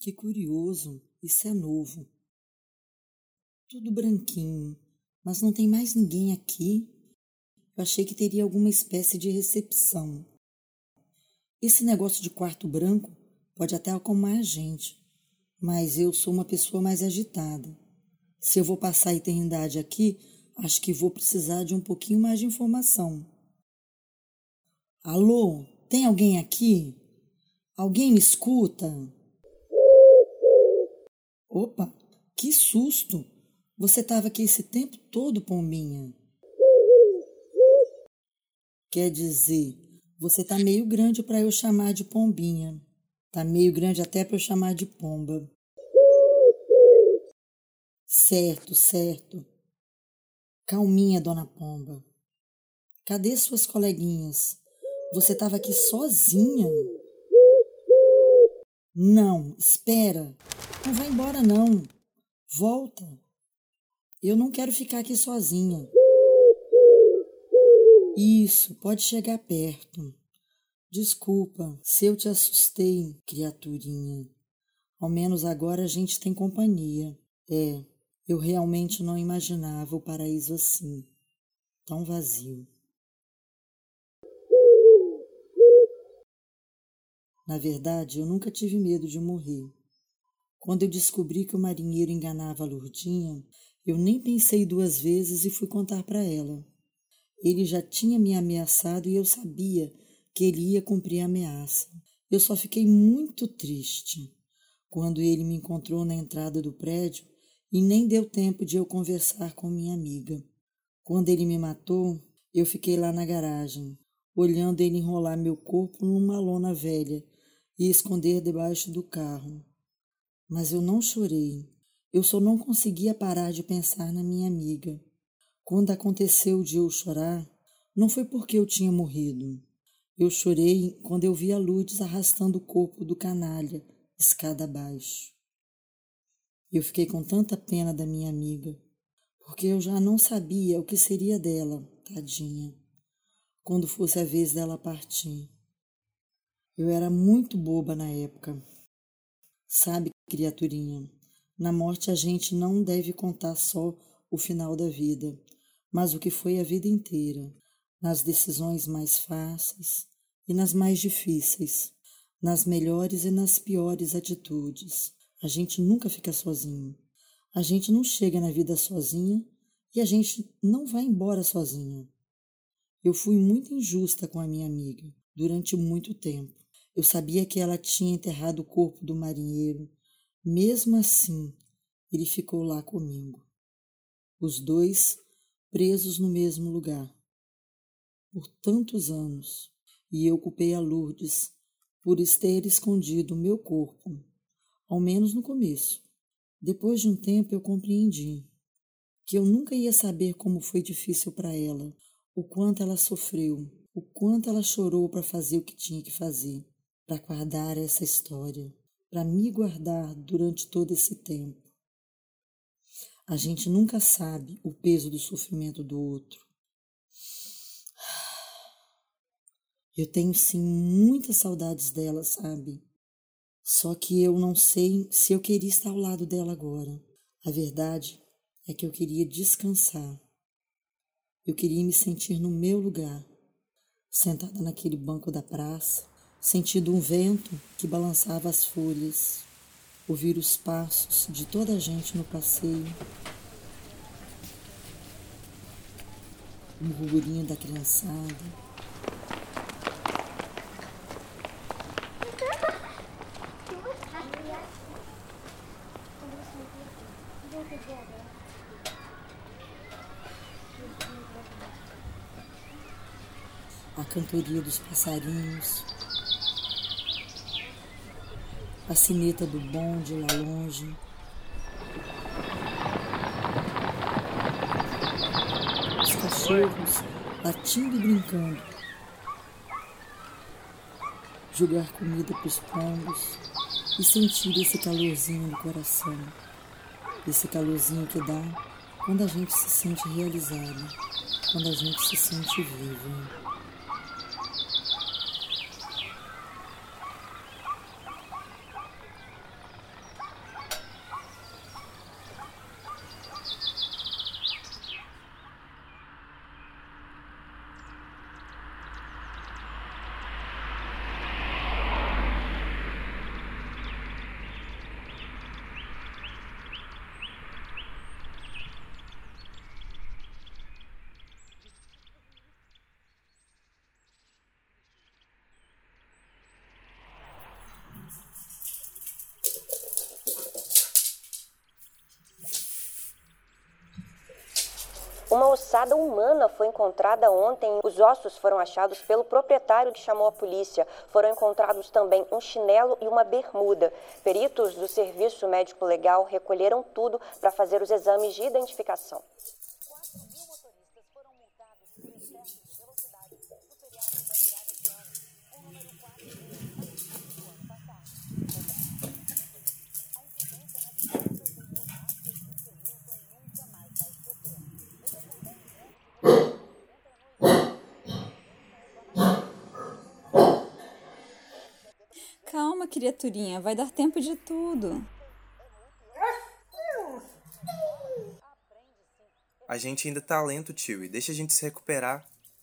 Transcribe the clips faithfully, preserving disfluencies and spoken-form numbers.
Que curioso, isso é novo. Tudo branquinho, mas não tem mais ninguém aqui. Eu achei que teria alguma espécie de recepção. Esse negócio de quarto branco pode até acalmar a gente, mas eu sou uma pessoa mais agitada. Se eu vou passar a eternidade aqui, acho que vou precisar de um pouquinho mais de informação. Alô, tem alguém aqui? Alguém me escuta? Opa, que susto! Você estava aqui esse tempo todo, pombinha. Quer dizer, você tá meio grande para eu chamar de pombinha. Tá meio grande até para eu chamar de pomba. Certo, certo. Calminha, dona Pomba. Cadê suas coleguinhas? Você estava aqui sozinha? Não, espera. Não vai embora, não. Volta. Eu não quero ficar aqui sozinha. Isso, pode chegar perto. Desculpa se eu te assustei, criaturinha. Ao menos agora a gente tem companhia. É, eu realmente não imaginava o paraíso assim, tão vazio. Na verdade, eu nunca tive medo de morrer. Quando eu descobri que o marinheiro enganava a Lourdinha, eu nem pensei duas vezes e fui contar para ela. Ele já tinha me ameaçado e eu sabia que ele ia cumprir a ameaça. Eu só fiquei muito triste quando ele me encontrou na entrada do prédio e nem deu tempo de eu conversar com minha amiga. Quando ele me matou, eu fiquei lá na garagem, olhando ele enrolar meu corpo numa lona velha e esconder debaixo do carro. Mas eu não chorei. Eu só não conseguia parar de pensar na minha amiga. Quando aconteceu de eu chorar, não foi porque eu tinha morrido. Eu chorei quando eu vi a Lourdes arrastando o corpo do canalha, escada abaixo. Eu fiquei com tanta pena da minha amiga, porque eu já não sabia o que seria dela, tadinha, quando fosse a vez dela partir. Eu era muito boba na época. Sabe, criaturinha, na morte a gente não deve contar só o final da vida, mas o que foi a vida inteira, nas decisões mais fáceis e nas mais difíceis, nas melhores e nas piores atitudes. A gente nunca fica sozinho. A gente não chega na vida sozinha e a gente não vai embora sozinha. Eu fui muito injusta com a minha amiga durante muito tempo. Eu sabia que ela tinha enterrado o corpo do marinheiro. Mesmo assim, ele ficou lá comigo. Os dois presos no mesmo lugar. Por tantos anos. E eu culpei a Lourdes por ter escondido o meu corpo. Ao menos no começo. Depois de um tempo eu compreendi que eu nunca ia saber como foi difícil para ela, o quanto ela sofreu, o quanto ela chorou para fazer o que tinha que fazer, para guardar essa história, para me guardar durante todo esse tempo. A gente nunca sabe o peso do sofrimento do outro. Eu tenho sim muitas saudades dela, sabe? Só que eu não sei se eu queria estar ao lado dela agora. A verdade é que eu queria descansar. Eu queria me sentir no meu lugar, sentada naquele banco da praça, sentindo um vento que balançava as folhas, ouvir os passos de toda a gente no passeio, o burburinho da criançada. A cantoria dos passarinhos, a sineta do bonde lá longe, os cachorros latindo e brincando, jogar comida para os pombos e sentir esse calorzinho no coração, esse calorzinho que dá quando a gente se sente realizado, quando a gente se sente vivo. Uma ossada humana foi encontrada ontem. Os ossos foram achados pelo proprietário que chamou a polícia. Foram encontrados também um chinelo e uma bermuda. Peritos do Serviço Médico Legal recolheram tudo para fazer os exames de identificação. Calma, criaturinha, vai dar tempo de tudo. A gente ainda tá lento, tio, e deixa a gente se recuperar.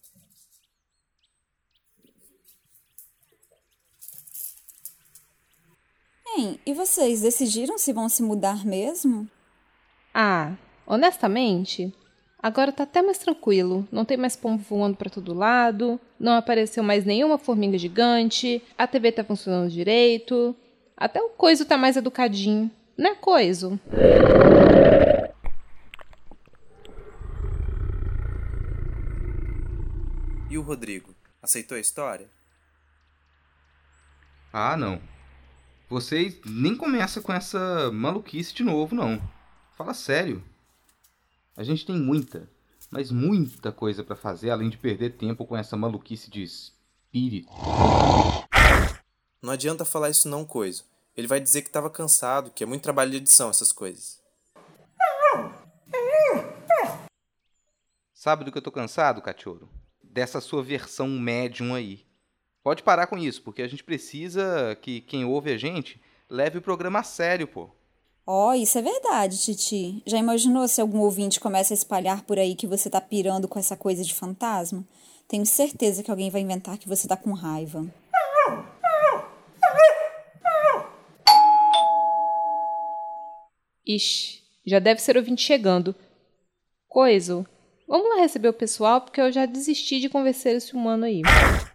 Hein, e vocês decidiram se vão se mudar mesmo? Ah, honestamente, agora tá até mais tranquilo. Não tem mais pombo voando pra todo lado, não apareceu mais nenhuma formiga gigante, a T V tá funcionando direito, até o Coiso tá mais educadinho, né, Coiso? E o Rodrigo? Aceitou a história? Ah, não. Vocês nem começam com essa maluquice de novo, não. Fala sério. A gente tem muita, mas muita coisa pra fazer, além de perder tempo com essa maluquice de espírito. Não adianta falar isso não, Coiso. Ele vai dizer que tava cansado, que é muito trabalho de edição, essas coisas. Sabe do que eu tô cansado, cachorro? Dessa sua versão médium aí. Pode parar com isso, porque a gente precisa que quem ouve a gente leve o programa a sério, pô. Ó, oh, isso é verdade, Titi. Já imaginou se algum ouvinte começa a espalhar por aí que você tá pirando com essa coisa de fantasma? Tenho certeza que alguém vai inventar que você tá com raiva. Ixi, já deve ser ouvinte chegando. Coiso, vamos lá receber o pessoal, porque eu já desisti de convencer esse humano aí.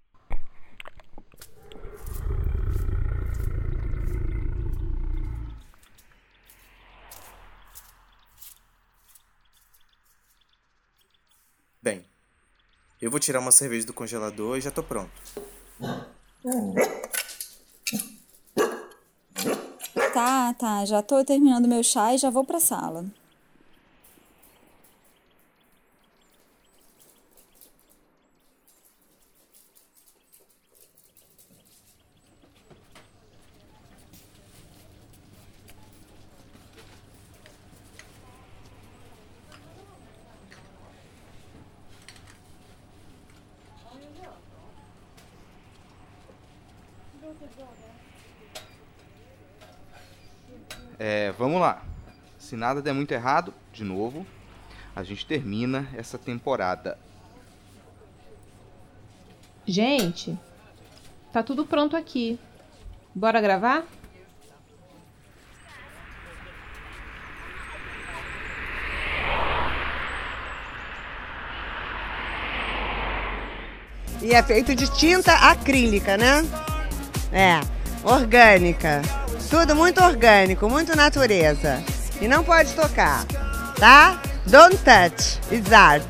Bem, eu vou tirar uma cerveja do congelador e já tô pronto. Tá, tá, já tô terminando meu chá e já vou pra sala. É, vamos lá. Se nada der muito errado, de novo, a gente termina essa temporada. Gente, tá tudo pronto aqui. Bora gravar? E é feito de tinta acrílica, né? É, orgânica. Tudo muito orgânico, muito natureza. E não pode tocar, tá? Don't touch, it's art.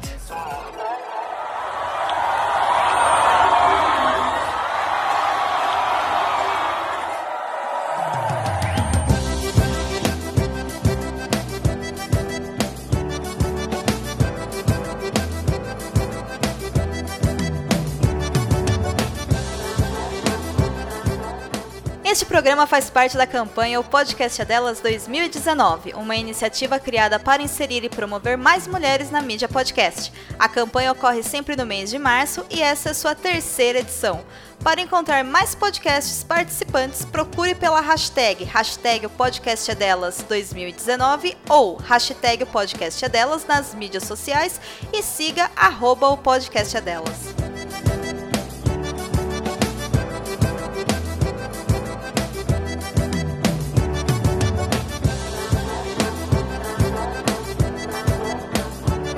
Este programa faz parte da campanha O Podcast é Delas dois mil e dezenove, uma iniciativa criada para inserir e promover mais mulheres na mídia podcast. A campanha ocorre sempre no mês de março e essa é sua terceira edição. Para encontrar mais podcasts participantes, procure pela hashtag, hashtag O Podcast é Delas dois mil e dezenove ou hashtag O Podcast é Delas nas mídias sociais e siga arroba O Podcast é Delas.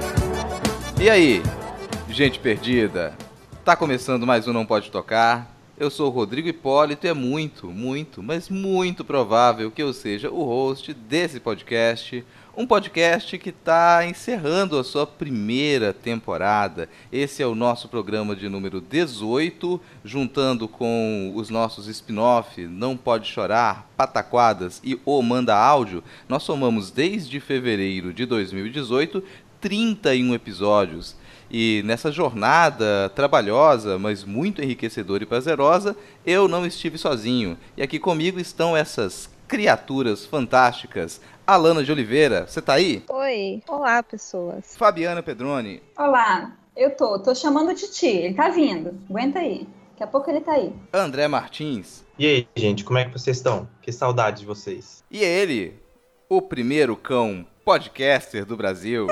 E aí, gente perdida? Tá começando mais um Não Pode Tocar. Eu sou o Rodrigo Hipólito e é muito, muito, mas muito provável que eu seja o host desse podcast. Um podcast que está encerrando a sua primeira temporada. Esse é o nosso programa de número dezoito, juntando com os nossos spin-off Não Pode Chorar, Pataquadas e O Manda Áudio. Nós somamos desde fevereiro de dois mil e dezoito trinta e um episódios. E nessa jornada trabalhosa, mas muito enriquecedora e prazerosa, eu não estive sozinho. E aqui comigo estão essas criaturas fantásticas. Alana de Oliveira, você tá aí? Oi, olá pessoas. Fabiana Pedroni. Olá, eu tô, tô chamando o Titi, ele tá vindo, aguenta aí, daqui a pouco ele tá aí. André Martins. E aí, gente, como é que vocês estão? Que saudade de vocês. E ele, o primeiro cão podcaster do Brasil.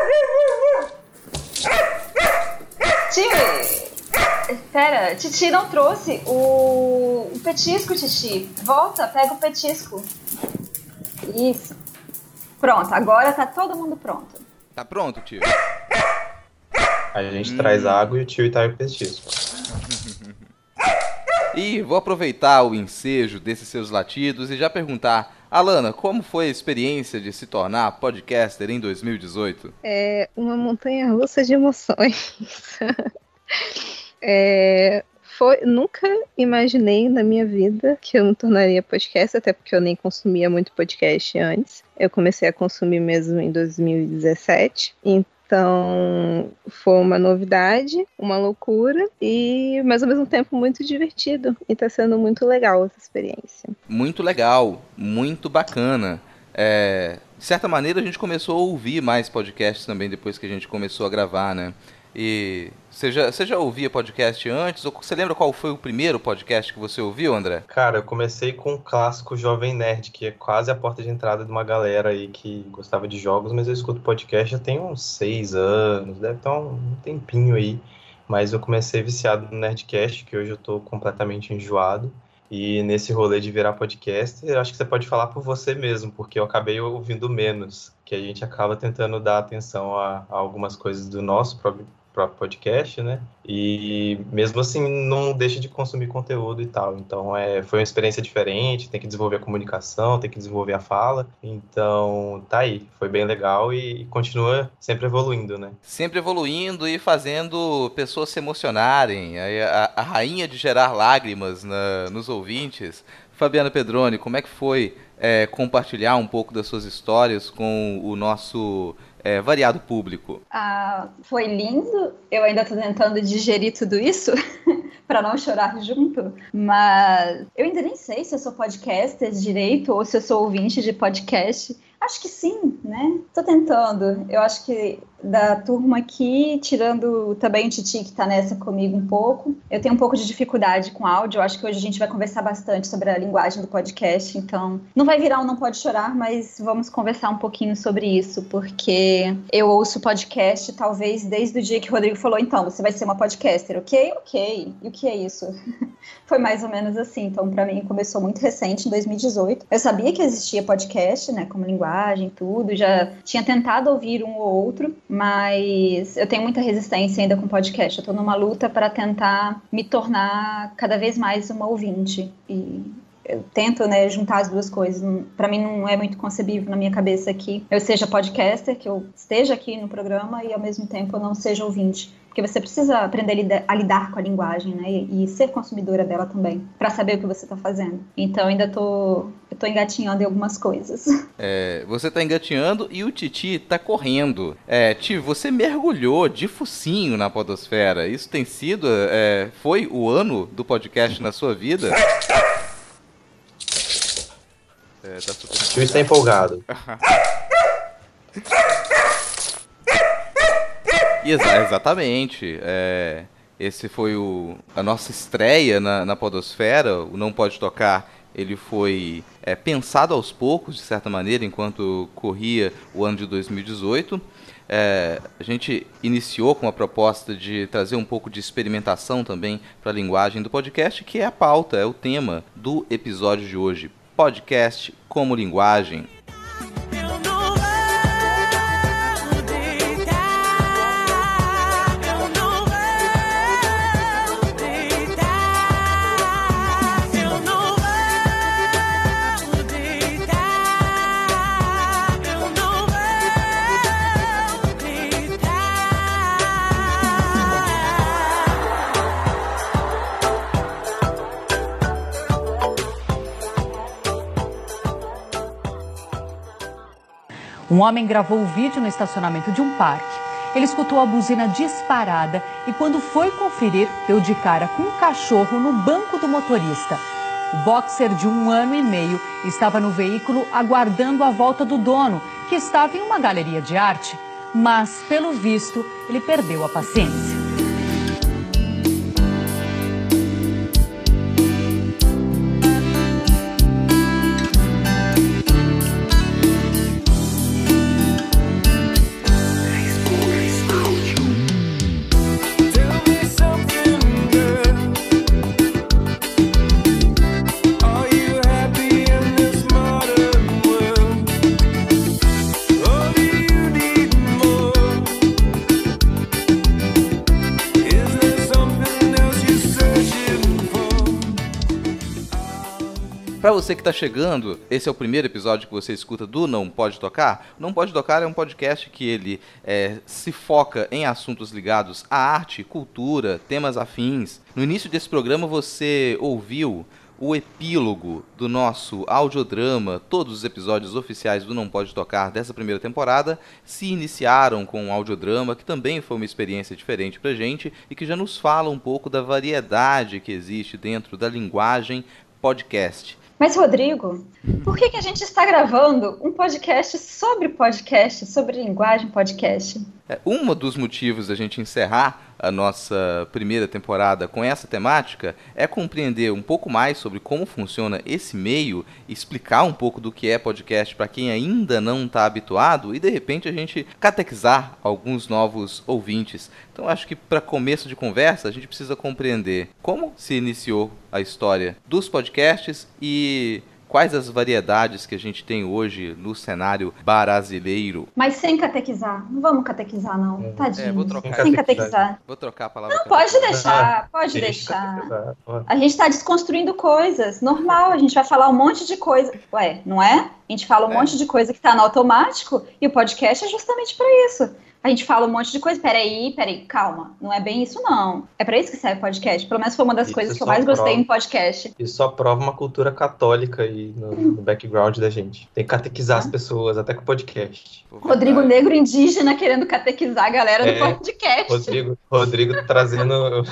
Titi! Pera, Titi não trouxe o... o petisco, Titi. Volta, pega o petisco. Isso. Pronto, agora tá todo mundo pronto. Tá pronto, tio? A gente hum. traz água e o tio tá aí o petisco. E vou aproveitar o ensejo desses seus latidos e já perguntar, Alana, como foi a experiência de se tornar podcaster em dois mil e dezoito? É uma montanha-russa de emoções. é, foi, nunca imaginei na minha vida que eu me tornaria podcaster, até porque eu nem consumia muito podcast antes. Eu comecei a consumir mesmo em dois mil e dezessete, então foi uma novidade, uma loucura, e mas ao mesmo tempo muito divertido. E tá sendo muito legal essa experiência. Muito legal, muito bacana. É, de certa maneira a gente começou a ouvir mais podcasts também depois que a gente começou a gravar, né? E você já, você já ouvia podcast antes? Ou você lembra qual foi o primeiro podcast que você ouviu, André? Cara, eu comecei com o clássico Jovem Nerd, que é quase a porta de entrada de uma galera aí que gostava de jogos, mas eu escuto podcast já tem uns seis anos, deve estar um tempinho aí. Mas eu comecei viciado no Nerdcast, que hoje eu tô completamente enjoado. E nesse rolê de virar podcast, eu acho que você pode falar por você mesmo, porque eu acabei ouvindo menos, que a gente acaba tentando dar atenção a, a algumas coisas do nosso próprio, próprio podcast, né? E mesmo assim não deixa de consumir conteúdo e tal. Então é, foi uma experiência diferente, tem que desenvolver a comunicação, tem que desenvolver a fala. Então tá aí, foi bem legal e, e continua sempre evoluindo, né? Sempre evoluindo e fazendo pessoas se emocionarem. A, a, a rainha de gerar lágrimas na, nos ouvintes. Fabiana Pedroni, como é que foi é, compartilhar um pouco das suas histórias com o nosso... É, variado público? Ah, foi lindo. Eu ainda tô tentando digerir tudo isso para não chorar junto, mas eu ainda nem sei se eu sou podcaster direito ou se eu sou ouvinte de podcast. Acho que sim, né? Tô tentando. Eu acho que da turma aqui, tirando também o Titi, que tá nessa comigo um pouco, eu tenho um pouco de dificuldade com áudio. Eu acho que hoje a gente vai conversar bastante sobre a linguagem do podcast, então não vai virar um Não Pode Chorar, mas vamos conversar um pouquinho sobre isso, porque eu ouço podcast talvez desde o dia que o Rodrigo falou, então, você vai ser uma podcaster, ok? Ok. E o que é isso? Foi mais ou menos assim. Então, pra mim, começou muito recente, em dois mil e dezoito. Eu sabia que existia podcast, né, como linguagem, tudo, já tinha tentado ouvir um ou outro, mas eu tenho muita resistência ainda com podcast. Eu tô numa luta para tentar me tornar cada vez mais uma ouvinte. E eu tento, né, juntar as duas coisas. Para mim não é muito concebível na minha cabeça que eu seja podcaster, que eu esteja aqui no programa e ao mesmo tempo eu não seja ouvinte. Porque você precisa aprender a lidar, a lidar com a linguagem, né? E, e ser consumidora dela também, para saber o que você está fazendo. Então, ainda tô, eu tô engatinhando em algumas coisas. É, você tá engatinhando e o Titi tá correndo. É, Ti, você mergulhou de focinho na podosfera. Isso tem sido... É, foi o ano do podcast na sua vida? É, tá super... O tio está empolgado. Exa- exatamente. É, esse foi o, a nossa estreia na, na podosfera. O Não Pode Tocar, ele foi é, pensado aos poucos, de certa maneira, enquanto corria o ano de dois mil e dezoito. É, a gente iniciou com a proposta de trazer um pouco de experimentação também para a linguagem do podcast, que é a pauta, é o tema do episódio de hoje. Podcast como linguagem. Um homem gravou o vídeo no estacionamento de um parque. Ele escutou a buzina disparada e, quando foi conferir, deu de cara com um cachorro no banco do motorista. O boxer de um ano e meio estava no veículo aguardando a volta do dono, que estava em uma galeria de arte. Mas, pelo visto, ele perdeu a paciência. Para você que está chegando, esse é o primeiro episódio que você escuta do Não Pode Tocar. Não Pode Tocar é um podcast que ele é, se foca em assuntos ligados à arte, cultura, temas afins. No início desse programa você ouviu o epílogo do nosso audiodrama. Todos os episódios oficiais do Não Pode Tocar dessa primeira temporada se iniciaram com um audiodrama, que também foi uma experiência diferente pra gente e que já nos fala um pouco da variedade que existe dentro da linguagem podcast. Mas, Rodrigo, por que, que a gente está gravando um podcast sobre podcast, sobre linguagem podcast? É, um dos motivos da gente encerrar a nossa primeira temporada com essa temática é compreender um pouco mais sobre como funciona esse meio, explicar um pouco do que é podcast para quem ainda não está habituado e, de repente, a gente catequizar alguns novos ouvintes. Então, acho que para começo de conversa, a gente precisa compreender como se iniciou a história dos podcasts e quais as variedades que a gente tem hoje no cenário brasileiro. Mas sem catequizar. Não vamos catequizar, não. É. Tadinho. É, vou trocar. Sem catequizar. Vou trocar a palavra. Não, pode deixar. Pode deixar. A gente está desconstruindo coisas. Normal, a gente vai falar um monte de coisa. Ué, não é? A gente fala um é. monte de coisa que está no automático e o podcast é justamente para isso. A gente fala um monte de coisa, peraí, peraí, calma, não é bem isso não. É pra isso que serve podcast, pelo menos foi uma das isso coisas que eu mais prova, gostei em podcast. Isso só prova uma cultura católica aí no, no background da gente. Tem que catequizar ah. as pessoas, até com podcast. Rodrigo Negro Indígena querendo catequizar a galera é, do podcast. Rodrigo, Rodrigo trazendo...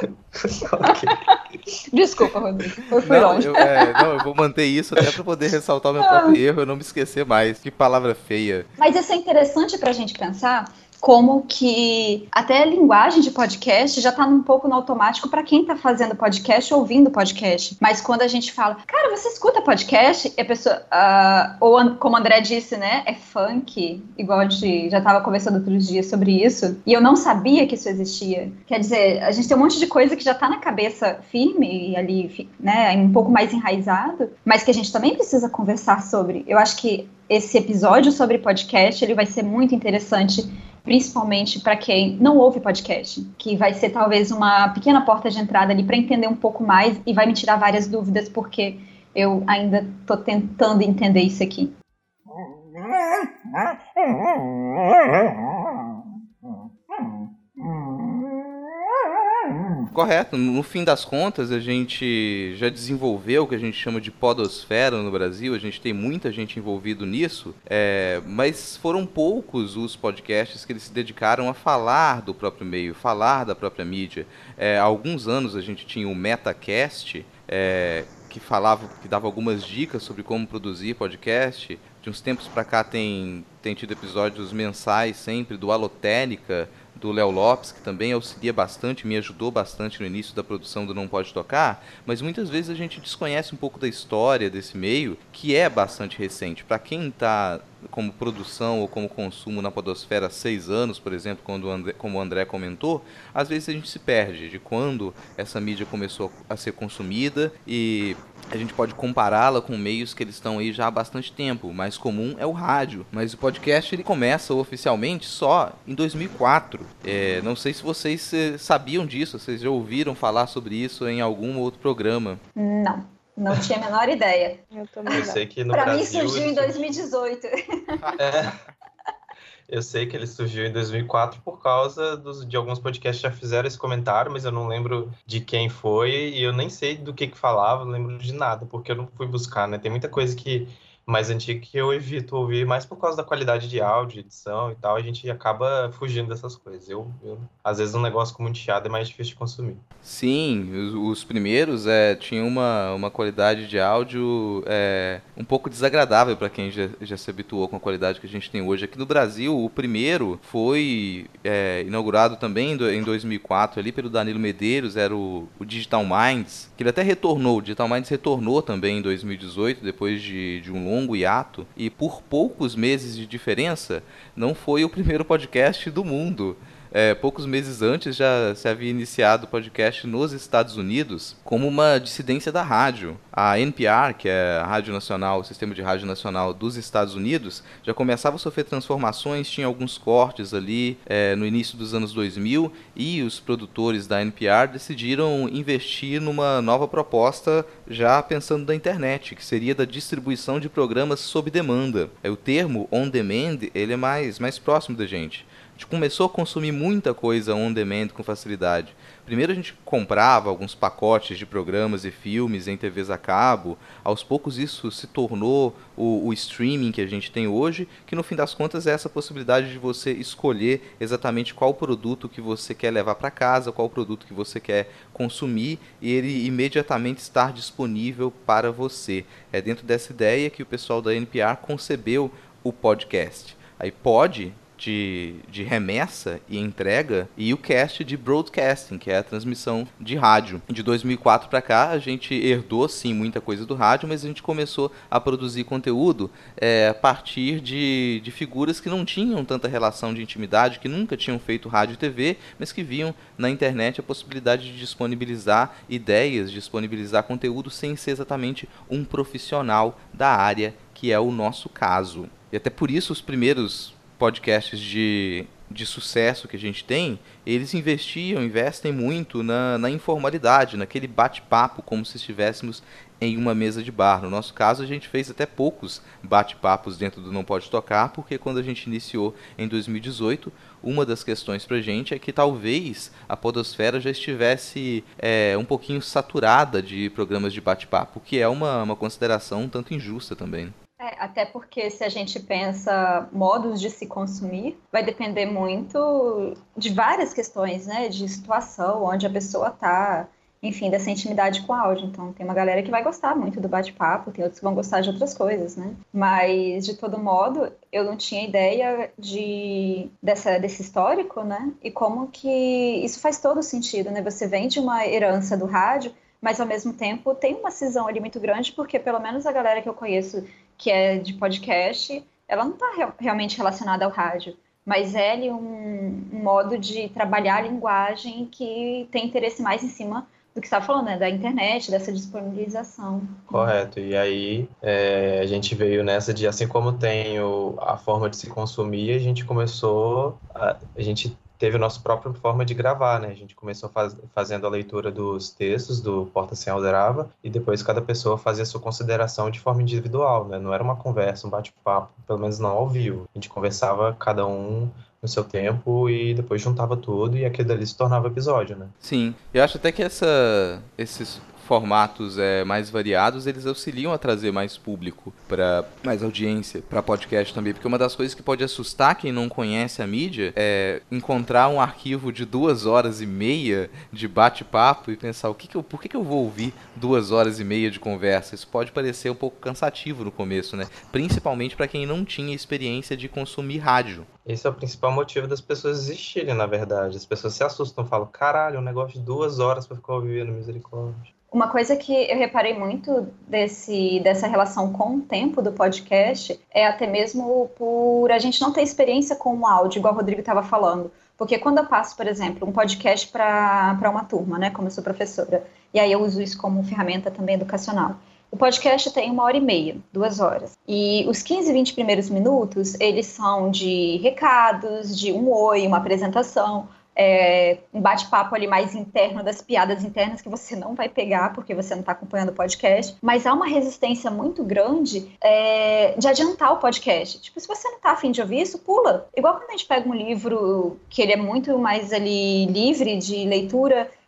Desculpa, Rodrigo, foi, foi não, longe. Eu, é, não, eu vou manter isso até pra poder ressaltar o meu próprio erro, eu não me esquecer mais. Que palavra feia. Mas isso é interessante pra gente pensar, como que até a linguagem de podcast já tá um pouco no automático para quem tá fazendo podcast ou ouvindo podcast. Mas quando a gente fala, cara, você escuta podcast? E a pessoa, uh, ou como o André disse, né, é funk, igual a gente já tava conversando outros dias sobre isso, e eu não sabia que isso existia. Quer dizer, a gente tem um monte de coisa que já tá na cabeça firme e ali, né, um pouco mais enraizado, mas que a gente também precisa conversar sobre. Eu acho que esse episódio sobre podcast, ele vai ser muito interessante, principalmente para quem não ouve podcast, que vai ser talvez uma pequena porta de entrada ali para entender um pouco mais e vai me tirar várias dúvidas, porque eu ainda estou tentando entender isso aqui. Correto, no fim das contas a gente já desenvolveu o que a gente chama de podosfera no Brasil, a gente tem muita gente envolvido nisso, é, mas foram poucos os podcasts que eles se dedicaram a falar do próprio meio, falar da própria mídia. É, há alguns anos a gente tinha o Metacast, é, que falava, que dava algumas dicas sobre como produzir podcast. De uns tempos para cá tem, tem tido episódios mensais sempre do Alotérica, do Léo Lopes, que também auxilia bastante, me ajudou bastante no início da produção do Não Pode Tocar, mas muitas vezes a gente desconhece um pouco da história desse meio, que é bastante recente. Para quem está como produção ou como consumo na podosfera há seis anos, por exemplo, quando o André, como o André comentou, às vezes a gente se perde de quando essa mídia começou a ser consumida e a gente pode compará-la com meios que eles estão aí já há bastante tempo. O mais comum é o rádio, mas o podcast ele começa oficialmente só em dois mil e quatro. É, não sei se vocês sabiam disso, vocês já ouviram falar sobre isso em algum outro programa. Não. Não tinha a menor ideia. Eu também não. Eu sei que no pra Brasil, mim surgiu ele... em dois mil e dezoito. É, eu sei que ele surgiu em dois mil e quatro por causa dos, de alguns podcasts que já fizeram esse comentário, mas eu não lembro de quem foi e eu nem sei do que que falava, não lembro de nada, porque eu não fui buscar, né? Tem muita coisa que mais antiga que eu evito ouvir, mais por causa da qualidade de áudio, edição e tal, a gente acaba fugindo dessas coisas. Eu, eu às vezes um negócio com muito chiado é mais difícil de consumir. Sim, os, os primeiros é, tinham uma, uma qualidade de áudio é, um pouco desagradável para quem já, já se habituou com a qualidade que a gente tem hoje. Aqui no Brasil, o primeiro foi é, inaugurado também em dois mil e quatro ali pelo Danilo Medeiros, era o, o Digital Minds, que ele até retornou, o Digital Minds retornou também em dois mil e dezoito, depois de, de um longo hiato, e por poucos meses de diferença, não foi o primeiro podcast do mundo. É, poucos meses antes já se havia iniciado o podcast nos Estados Unidos como uma dissidência da rádio. A N P R, que é a Rádio Nacional, o Sistema de Rádio Nacional dos Estados Unidos, já começava a sofrer transformações, tinha alguns cortes ali é, no início dos anos dois mil, e os produtores da N P R decidiram investir numa nova proposta já pensando na internet, que seria da distribuição de programas sob demanda. É, o termo on demand ele é mais, mais próximo da gente. A gente começou a consumir muita coisa on demand com facilidade. Primeiro a gente comprava alguns pacotes de programas e filmes em T Vs a cabo. Aos poucos isso se tornou o, o streaming que a gente tem hoje, que no fim das contas é essa possibilidade de você escolher exatamente qual produto que você quer levar para casa, qual produto que você quer consumir e ele imediatamente estar disponível para você. É dentro dessa ideia que o pessoal da N P R concebeu o podcast. Aí pode... De, de remessa e entrega, e o cast de broadcasting, que é a transmissão de rádio. De dois mil e quatro para cá, a gente herdou sim muita coisa do rádio, mas a gente começou a produzir conteúdo é, a partir de, de figuras que não tinham tanta relação de intimidade, que nunca tinham feito rádio e T V, mas que viam na internet a possibilidade de disponibilizar ideias, disponibilizar conteúdo sem ser exatamente um profissional da área, que é o nosso caso. E até por isso os primeiros podcasts de, de sucesso que a gente tem, eles investiam, investem muito na, na informalidade, naquele bate-papo, como se estivéssemos em uma mesa de bar. No nosso caso, a gente fez até poucos bate-papos dentro do Não Pode Tocar, porque quando a gente iniciou em dois mil e dezoito, uma das questões pra gente é que talvez a podosfera já estivesse é, um pouquinho saturada de programas de bate-papo, que é uma, uma consideração um tanto injusta também. É, até porque se a gente pensa modos de se consumir, vai depender muito de várias questões, né? De situação, onde a pessoa tá, enfim, dessa intimidade com o áudio. Então, tem uma galera que vai gostar muito do bate-papo, tem outros que vão gostar de outras coisas, né? Mas, de todo modo, eu não tinha ideia de, dessa, desse histórico, né? E como que isso faz todo sentido, né? Você vem de uma herança do rádio, mas, ao mesmo tempo, tem uma cisão ali muito grande, porque, pelo menos, a galera que eu conheço que é de podcast, ela não está re- realmente relacionada ao rádio, mas é ali um, um modo de trabalhar a linguagem que tem interesse mais em cima do que você está falando, né? Da internet, dessa disponibilização. Correto, e aí é, a gente veio nessa de, assim como tem o, a forma de se consumir, a gente começou, a, a gente teve a nossa própria forma de gravar, né? A gente começou faz, fazendo a leitura dos textos do Porta Sem Aldrava e depois cada pessoa fazia a sua consideração de forma individual, né? Não era uma conversa, um bate-papo, pelo menos não ao vivo. A gente conversava cada um no seu tempo e depois juntava tudo e aquilo ali se tornava episódio, né? Sim, eu acho até que essa, esses formatos é, mais variados, eles auxiliam a trazer mais público, para mais audiência para podcast também, porque uma das coisas que pode assustar quem não conhece a mídia é encontrar um arquivo de duas horas e meia de bate-papo e pensar, o que que eu, por que que eu vou ouvir duas horas e meia de conversa? Isso pode parecer um pouco cansativo no começo, né? Principalmente para quem não tinha experiência de consumir rádio. Esse é o principal motivo das pessoas existirem, na verdade. As pessoas se assustam, falam, caralho, um negócio de duas horas para ficar ouvindo, misericórdia. Uma coisa que eu reparei muito desse, dessa relação com o tempo do podcast é até mesmo por a gente não ter experiência com o áudio, igual o Rodrigo estava falando. Porque quando eu passo, por exemplo, um podcast para uma turma, né, como eu sou professora, e aí eu uso isso como ferramenta também educacional. O podcast tem uma hora e meia, duas horas. E os quinze, vinte primeiros minutos, eles são de recados, de um oi, uma apresentação, é, um bate-papo ali mais interno, das piadas internas que você não vai pegar porque você não está acompanhando o podcast, mas há uma resistência muito grande é, de adiantar o podcast. Tipo, se você não está afim de ouvir isso, pula. Igual quando a gente pega um livro que ele é muito mais ali livre de leitura,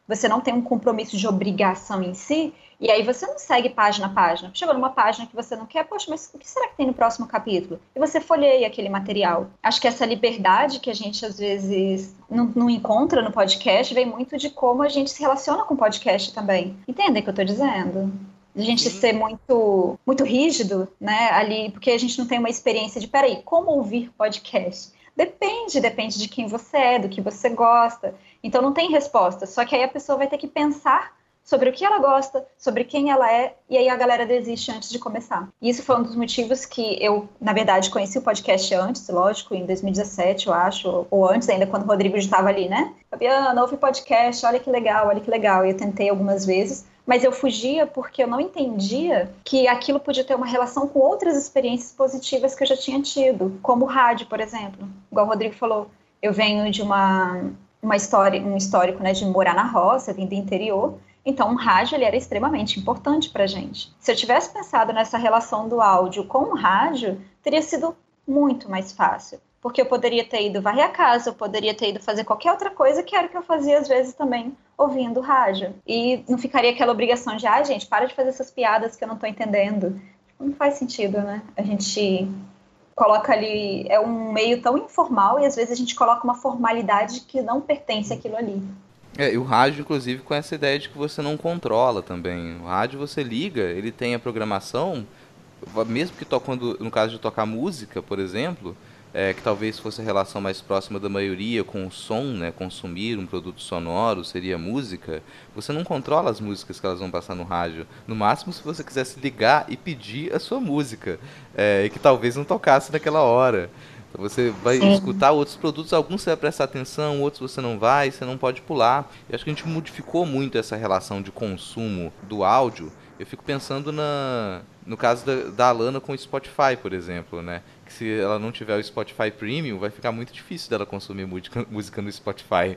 você não tem um compromisso de obrigação em si, e aí você não segue página a página. Chegou numa página que você não quer, poxa, mas o que será que tem no próximo capítulo? E você folheia aquele material. Acho que essa liberdade que a gente, às vezes, não, não encontra no podcast vem muito de como a gente se relaciona com o podcast também. Entendem o que eu tô dizendo? A gente Sim. ser muito, muito rígido, né, ali, porque a gente não tem uma experiência de, peraí, como ouvir podcast? Depende, depende de quem você é, do que você gosta. Então não tem resposta, só que aí a pessoa vai ter que pensar sobre o que ela gosta, sobre quem ela é, e aí a galera desiste antes de começar. E isso foi um dos motivos que eu, na verdade, conheci o podcast antes, lógico, em dois mil e dezessete, eu acho, ou antes ainda, quando o Rodrigo já estava ali, né? Fabiana, ouve podcast, olha que legal, olha que legal. E eu tentei algumas vezes, mas eu fugia porque eu não entendia que aquilo podia ter uma relação com outras experiências positivas que eu já tinha tido, como o rádio, por exemplo. Igual o Rodrigo falou, eu venho de uma, uma história, um histórico, né, de morar na roça, vim do interior. Então, o rádio ele era extremamente importante para a gente. Se eu tivesse pensado nessa relação do áudio com o rádio, teria sido muito mais fácil. Porque eu poderia ter ido varrer a casa, eu poderia ter ido fazer qualquer outra coisa, que era o que eu fazia às vezes também, ouvindo rádio. E não ficaria aquela obrigação de, ah, gente, para de fazer essas piadas que eu não estou entendendo. Não faz sentido, né? A gente coloca ali, é um meio tão informal e às vezes a gente coloca uma formalidade que não pertence àquilo ali. É, e o rádio, inclusive, com essa ideia de que você não controla também. O rádio você liga, ele tem a programação, mesmo que tocando, no caso de tocar música, por exemplo, é, que talvez fosse a relação mais próxima da maioria com o som, né, consumir um produto sonoro seria música, você não controla as músicas que elas vão passar no rádio. No máximo, se você quisesse ligar e pedir a sua música, é, e que talvez não tocasse naquela hora. Então você vai Sim. escutar outros produtos, alguns você vai prestar atenção, outros você não vai, você não pode pular. Eu acho que a gente modificou muito essa relação de consumo do áudio. Eu fico pensando na, no caso da, da Alana com o Spotify, por exemplo, né? Que se ela não tiver o Spotify Premium, vai ficar muito difícil dela consumir música, música no Spotify.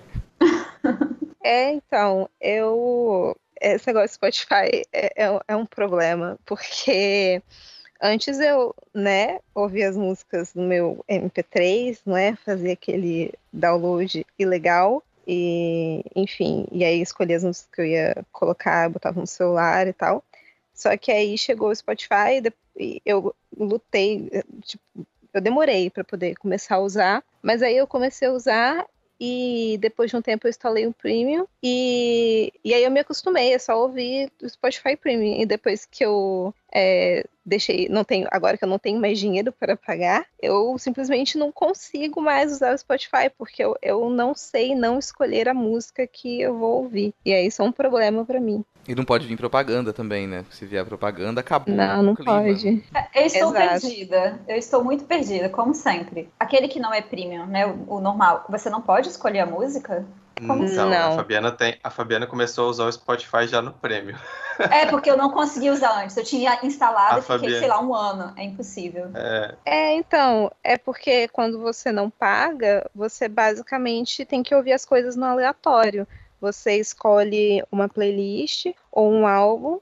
É, então, eu... Esse negócio do Spotify é, é, é um problema, porque... Antes eu, né, ouvia as músicas no meu M P três, né, fazia aquele download ilegal e, enfim, e aí escolhia as músicas que eu ia colocar, botava no celular e tal. Só que aí chegou o Spotify e eu lutei, tipo, eu demorei para poder começar a usar, mas aí eu comecei a usar e depois de um tempo eu instalei um Premium e, e aí eu me acostumei a só ouvir o Spotify Premium. E depois que eu é, deixei, não tenho, agora que eu não tenho mais dinheiro para pagar, eu simplesmente não consigo mais usar o Spotify, porque eu, eu não sei não escolher a música que eu vou ouvir. E aí isso é um problema para mim. E não pode vir propaganda também, né? Se vier propaganda, acabou. Não, não pode. Eu estou Exato. perdida. Eu estou muito perdida, como sempre. Aquele que não é premium, né? O, o normal. Você não pode escolher a música? Como Não, não. A, Fabiana tem, a Fabiana começou a usar o Spotify já no prêmio. É, porque eu não consegui usar antes. Eu tinha instalado A e fiquei, Fabiana. sei lá, um ano. É impossível. É, É, então, é porque quando você não paga, você basicamente tem que ouvir as coisas no aleatório. Você escolhe uma playlist ou um álbum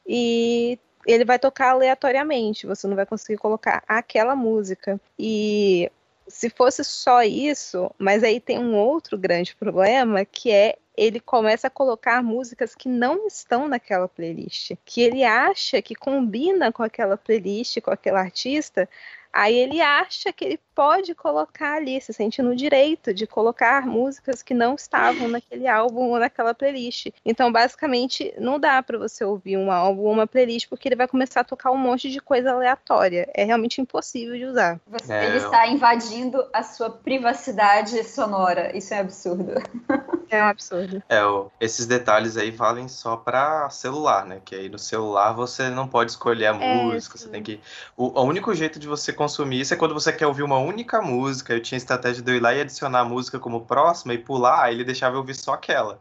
e ele vai tocar aleatoriamente. Você não vai conseguir colocar aquela música. E se fosse só isso, mas aí tem um outro grande problema, que é ele começa a colocar músicas que não estão naquela playlist, que ele acha que combina com aquela playlist, com aquele artista. Aí ele acha que ele pode colocar ali, se sente no direito de colocar músicas que não estavam naquele álbum ou naquela playlist. Então, basicamente, não dá para você ouvir um álbum ou uma playlist, porque ele vai começar a tocar um monte de coisa aleatória. É realmente impossível de usar. Você, É, ele eu- está invadindo a sua privacidade sonora. Isso é absurdo. É um absurdo. é o- esses detalhes aí valem só pra celular, né? Que aí no celular você não pode escolher a É, música, você sim. tem que... O, o único jeito de você consumir isso é quando você quer ouvir uma única música. Eu tinha a estratégia de eu ir lá e adicionar a música como próxima e pular, aí ele deixava eu ouvir só aquela.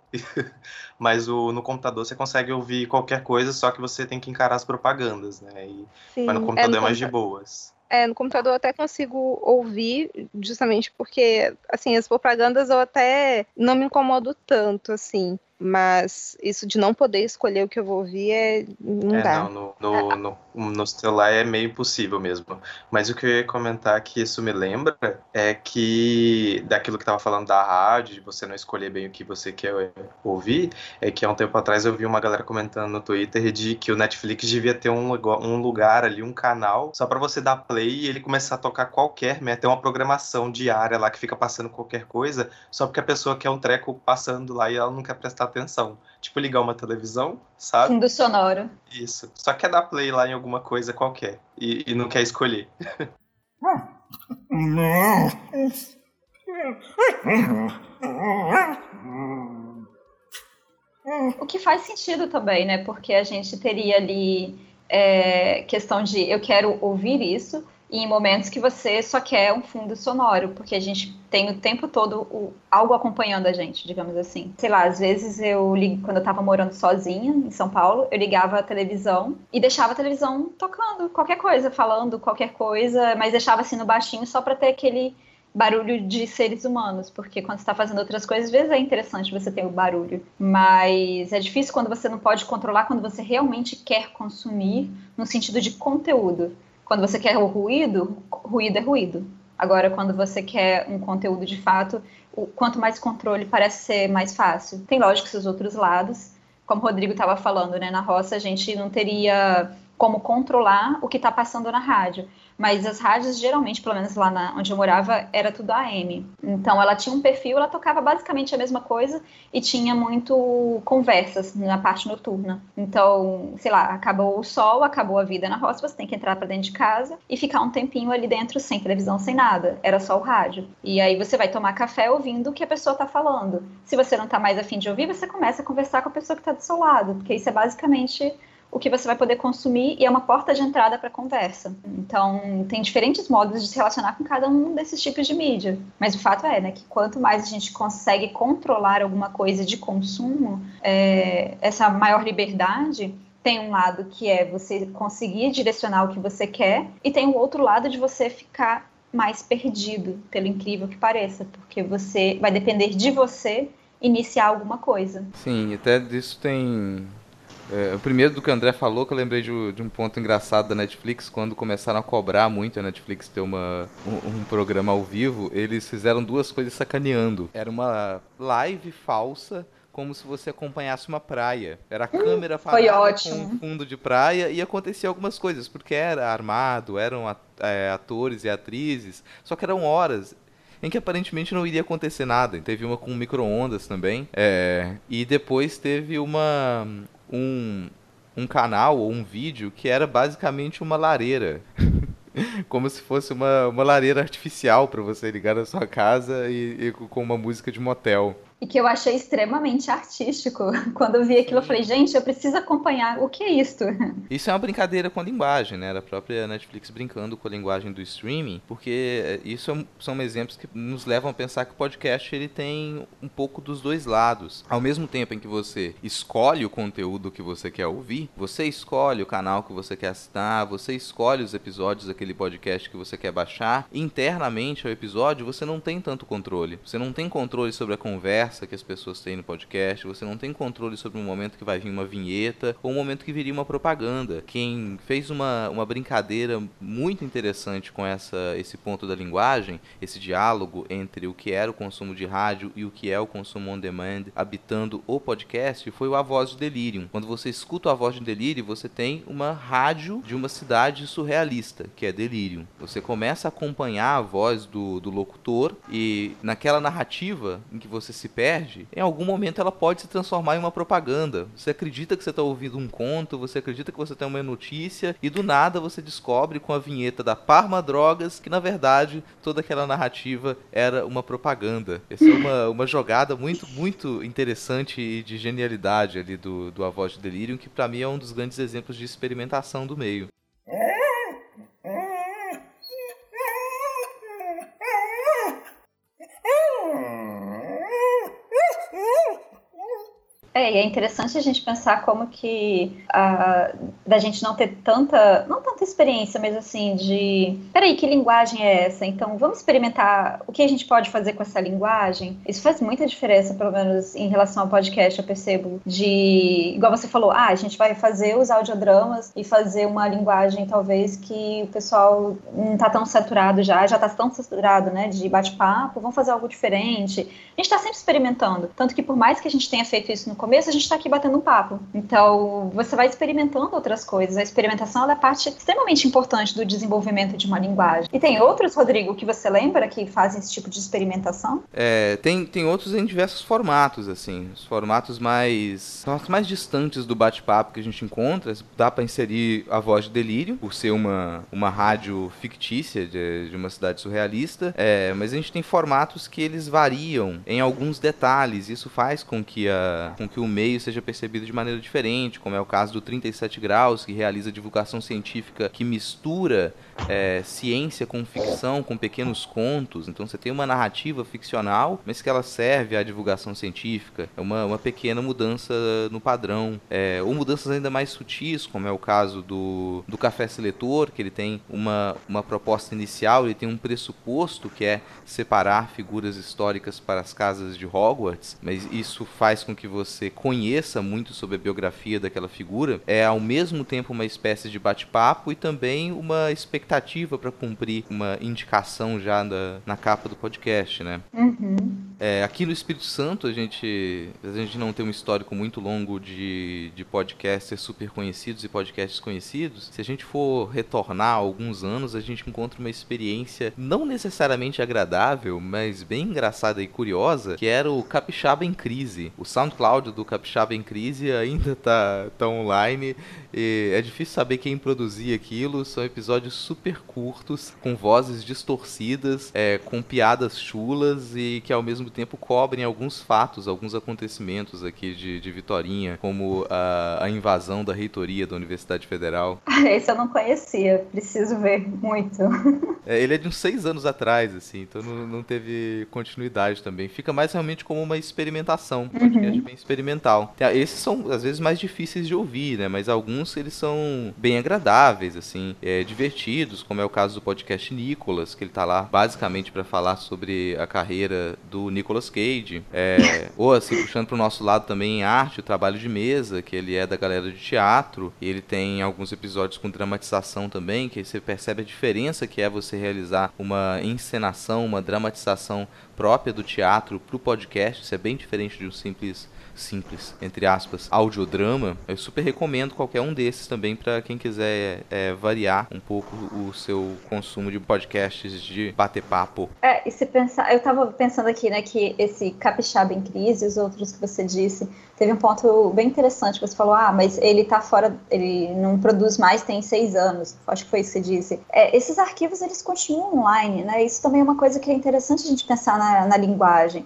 Mas o, no computador você consegue ouvir qualquer coisa, só que você tem que encarar as propagandas, né? E, Sim. mas no É, computador no é mais de computa- boas. É, no computador eu até consigo ouvir, justamente porque, assim, as propagandas eu até não me incomodo tanto, assim. Mas isso de não poder escolher o que eu vou ouvir é, não É, dá. não, no, no, no, no celular é meio impossível mesmo. Mas o que eu ia comentar que isso me lembra é que, daquilo que tava falando da rádio, de você não escolher bem o que você quer ouvir, é que há um tempo atrás eu vi uma galera comentando no Twitter de que o Netflix devia ter um, um lugar ali, um canal, só pra você dar play e ele começar a tocar qualquer, né? Tem uma programação diária lá que fica passando qualquer coisa, só porque a pessoa quer um treco passando lá e ela não quer prestar atenção. Tipo, ligar uma televisão, sabe? Fundo sonoro. Isso. Só quer dar play lá em alguma coisa qualquer. E, e não quer escolher. O que faz sentido também, né? Porque a gente teria ali é, questão de eu quero ouvir isso, e em momentos que você só quer um fundo sonoro, porque a gente tem o tempo todo o, algo acompanhando a gente, digamos assim. Sei lá, às vezes eu, quando eu tava morando sozinha em São Paulo, eu ligava a televisão e deixava a televisão tocando qualquer coisa, falando qualquer coisa, mas deixava assim no baixinho só pra ter aquele barulho de seres humanos, porque quando você está fazendo outras coisas, às vezes é interessante você ter o barulho, mas é difícil quando você não pode controlar, quando você realmente quer consumir no sentido de conteúdo. Quando você quer o ruído, ruído é ruído. Agora, quando você quer um conteúdo de fato, o, quanto mais controle parece ser mais fácil. Tem, lógico, seus outros lados. Como o Rodrigo estava falando, né, na roça a gente não teria como controlar o que está passando na rádio. Mas as rádios, geralmente, pelo menos lá na, onde eu morava, era tudo A M. Então, ela tinha um perfil, ela tocava basicamente a mesma coisa e tinha muito conversas na parte noturna. Então, sei lá, acabou o sol, acabou a vida na roça, você tem que entrar para dentro de casa e ficar um tempinho ali dentro sem televisão, sem nada. Era só o rádio. E aí você vai tomar café ouvindo o que a pessoa está falando. Se você não está mais afim de ouvir, você começa a conversar com a pessoa que está do seu lado, porque isso é basicamente o que você vai poder consumir e é uma porta de entrada para a conversa. Então, tem diferentes modos de se relacionar com cada um desses tipos de mídia. Mas o fato é, né, que quanto mais a gente consegue controlar alguma coisa de consumo, é, essa maior liberdade tem um lado que é você conseguir direcionar o que você quer e tem o outro lado de você ficar mais perdido, pelo incrível que pareça, porque você vai depender de você iniciar alguma coisa. Sim, até disso tem... É, o primeiro do que o André falou, que eu lembrei de, de um ponto engraçado da Netflix, quando começaram a cobrar muito a Netflix ter uma, um, um programa ao vivo, eles fizeram duas coisas sacaneando. Era uma live falsa, como se você acompanhasse uma praia. Era a câmera parada com um fundo de praia e acontecia algumas coisas, porque era armado, eram é, atores e atrizes, só que eram horas em que aparentemente não iria acontecer nada. Teve uma com micro-ondas também, é, e depois teve uma... Um, um canal ou um vídeo que era basicamente uma lareira. Como se fosse uma, uma lareira artificial para você ligar na sua casa e, e com uma música de motel. E que eu achei extremamente artístico. Quando eu vi aquilo, eu falei, gente, eu preciso acompanhar. O que é isto? Isso é uma brincadeira com a linguagem, né? Era a própria Netflix brincando com a linguagem do streaming, porque isso são exemplos que nos levam a pensar que o podcast ele tem um pouco dos dois lados. Ao mesmo tempo em que você escolhe o conteúdo que você quer ouvir, você escolhe o canal que você quer assinar, você escolhe os episódios daquele podcast que você quer baixar. Internamente ao episódio, você não tem tanto controle. Você não tem controle sobre a conversa que as pessoas têm no podcast, você não tem controle sobre um momento que vai vir uma vinheta ou um momento que viria uma propaganda. Quem fez uma, uma brincadeira muito interessante com essa, esse ponto da linguagem, esse diálogo entre o que era o consumo de rádio e o que é o consumo on demand habitando o podcast, foi o A Voz de Delirium. Quando você escuta A Voz de Delirium, você tem uma rádio de uma cidade surrealista, que é Delirium. Você começa a acompanhar a voz do, do locutor e naquela narrativa em que você se perde, em algum momento ela pode se transformar em uma propaganda. Você acredita que você está ouvindo um conto, você acredita que você tem uma notícia e do nada você descobre com a vinheta da Parma Drogas que na verdade toda aquela narrativa era uma propaganda. Essa é uma, uma jogada muito, muito interessante e de genialidade ali do, do A Voz de Delirium, que para mim é um dos grandes exemplos de experimentação do meio. É É, e é interessante a gente pensar como que a, da gente não ter tanta, não tanta experiência, mas assim, de, peraí, que linguagem é essa? Então, vamos experimentar o que a gente pode fazer com essa linguagem? Isso faz muita diferença, pelo menos em relação ao podcast, eu percebo, de, igual você falou, ah, a gente vai fazer os audiodramas e fazer uma linguagem, talvez, que o pessoal não tá tão saturado já, já tá tão saturado, né, de bate-papo, vamos fazer algo diferente. A gente tá sempre experimentando, tanto que por mais que a gente tenha feito isso no começo, a gente está aqui batendo um papo. Então, você vai experimentando outras coisas. A experimentação ela é parte extremamente importante do desenvolvimento de uma linguagem. E tem outros, Rodrigo, que você lembra que fazem esse tipo de experimentação? É, tem, tem outros em diversos formatos, assim. Os formatos mais, mais distantes do bate-papo que a gente encontra. Dá para inserir a voz de Delírio, por ser uma, uma rádio fictícia de, de uma cidade surrealista. É, mas a gente tem formatos que eles variam em alguns detalhes. Isso faz com que a com que o meio seja percebido de maneira diferente, como é o caso do trinta e sete graus, que realiza divulgação científica que mistura é, ciência com ficção, com pequenos contos. Então você tem uma narrativa ficcional, mas que ela serve à divulgação científica. É uma, uma pequena mudança no padrão. É, ou mudanças ainda mais sutis, como é o caso do, do Café Seletor, que ele tem uma, uma proposta inicial, ele tem um pressuposto que é separar figuras históricas para as casas de Hogwarts, mas isso faz com que você conheça muito sobre a biografia daquela figura. É ao mesmo tempo uma espécie de bate-papo e também uma expectativa para cumprir uma indicação já na, na capa do podcast, né? Uhum. É, aqui no Espírito Santo a gente, a gente não tem um histórico muito longo de, de podcasters super conhecidos e podcasts conhecidos. Se a gente for retornar alguns anos, a gente encontra uma experiência não necessariamente agradável, mas bem engraçada e curiosa, que era o Capixaba em Crise. O SoundCloud do Capixaba em Crise ainda tá, tá online. E é difícil saber quem produzia aquilo. São episódios super curtos, com vozes distorcidas, é, com piadas chulas e que ao mesmo tempo cobrem alguns fatos, alguns acontecimentos aqui de, de Vitorinha, como a, a invasão da reitoria da Universidade Federal. Esse eu não conhecia, preciso ver muito. É, ele é de uns seis anos atrás, assim, então não, não teve continuidade também. Fica mais realmente como uma experimentação, um podcast Uhum. bem experimental. Esses são, às vezes, mais difíceis de ouvir, né? Mas alguns, eles são bem agradáveis, assim, é, divertidos, como é o caso do podcast Nicolas, que ele tá lá basicamente para falar sobre a carreira do Nicolas Cage. É, ou, assim, puxando pro nosso lado também em arte, o trabalho de mesa, que ele é da galera de teatro, e ele tem alguns episódios com dramatização também, que aí você percebe a diferença que é você realizar uma encenação, uma dramatização própria do teatro pro podcast. Isso é bem diferente de um simples simples, entre aspas, audiodrama. Eu super recomendo qualquer um desses também para quem quiser é, variar um pouco o seu consumo de podcasts de bater papo. É, e se pensar, eu tava pensando aqui, né, que esse Capixaba em Crise, os outros que você disse, teve um ponto bem interessante, você falou, ah, mas ele tá fora, ele não produz mais, tem seis anos, acho que foi isso que você disse. É, esses arquivos, eles continuam online, né, isso também é uma coisa que é interessante a gente pensar na, na linguagem,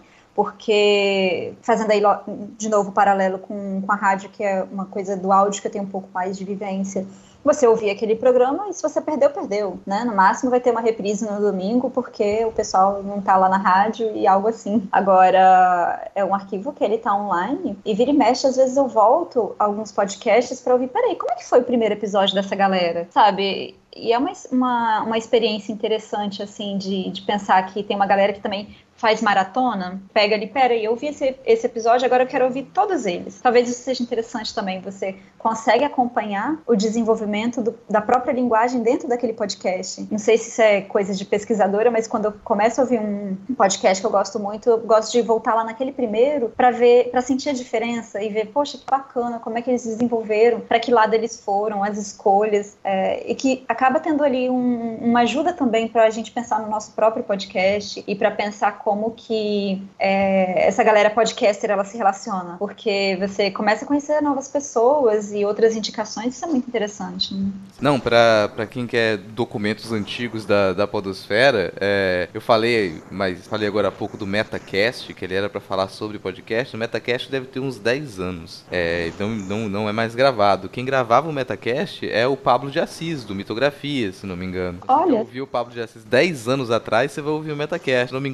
porque, fazendo aí de novo o paralelo com, com a rádio, que é uma coisa do áudio que eu tenho um pouco mais de vivência, você ouvia aquele programa e se você perdeu, perdeu, né? No máximo vai ter uma reprise no domingo porque o pessoal não tá lá na rádio e algo assim. Agora, é um arquivo que ele tá online e vira e mexe, às vezes eu volto a alguns podcasts pra ouvir, peraí, como é que foi o primeiro episódio dessa galera? Sabe? E é uma, uma, uma experiência interessante, assim, de, de pensar que tem uma galera que também faz maratona, pega ali, peraí, eu ouvi esse, esse episódio, agora eu quero ouvir todos eles. Talvez isso seja interessante também, você consegue acompanhar o desenvolvimento do, da própria linguagem dentro daquele podcast. Não sei se isso é coisa de pesquisadora, mas quando eu começo a ouvir um podcast que eu gosto muito, eu gosto de voltar lá naquele primeiro para ver, para sentir a diferença e ver, poxa, que bacana, como é que eles desenvolveram, para que lado eles foram, as escolhas, é, e que acaba tendo ali um, uma ajuda também para a gente pensar no nosso próprio podcast e para pensar como que é, essa galera podcaster ela se relaciona, porque você começa a conhecer novas pessoas e outras indicações, isso é muito interessante, né? Não, pra, pra quem quer documentos antigos da, da podosfera, é, eu falei, mas falei agora há pouco do Metacast, que ele era pra falar sobre podcast. O Metacast deve ter uns dez anos, é, então não, não é mais gravado. Quem gravava o Metacast é o Pablo de Assis, do Mitografia, se não me engano. Olha. Eu ouvi o Pablo de Assis dez anos atrás, você vai ouvir o Metacast. Se não me engano, um que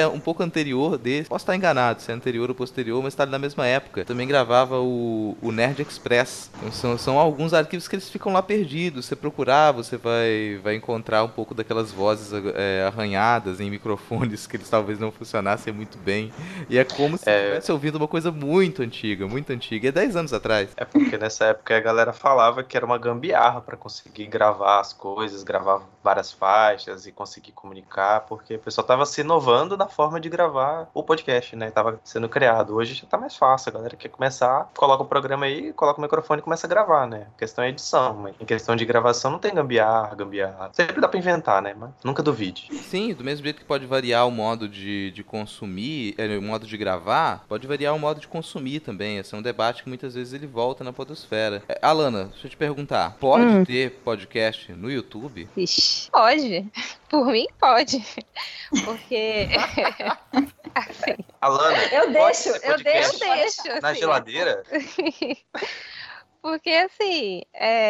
é um pouco anterior desse. Posso estar enganado se é anterior ou posterior, mas está na mesma época. Também gravava o, o Nerd Express. Então, são, são alguns arquivos que eles ficam lá perdidos. Você procurar, você vai, vai encontrar um pouco daquelas vozes é, arranhadas em microfones que eles talvez não funcionassem muito bem. E é como se é... estivesse ouvindo uma coisa muito antiga, muito antiga. É dez anos atrás. É porque nessa época a galera falava que era uma gambiarra para conseguir gravar as coisas, gravar várias faixas e conseguir comunicar, porque o pessoal tava se inovando na forma de gravar o podcast, né? Tava sendo criado. Hoje já tá mais fácil. A galera quer começar, coloca o programa aí, coloca o microfone e começa a gravar, né? A questão é edição, mas em questão de gravação não tem gambiarra, gambiarra. Sempre dá pra inventar, né? Mas nunca duvide. Sim, do mesmo jeito que pode variar o modo de, de consumir, é, o modo de gravar, pode variar o modo de consumir também. Esse é um debate que muitas vezes ele volta na podosfera. É, Alana, deixa eu te perguntar, pode hum. ter podcast no YouTube? Ixi, pode. Por mim, pode. Porque... assim, Alana, eu deixo, eu deixo, eu deixo. Na assim. geladeira? Porque, assim,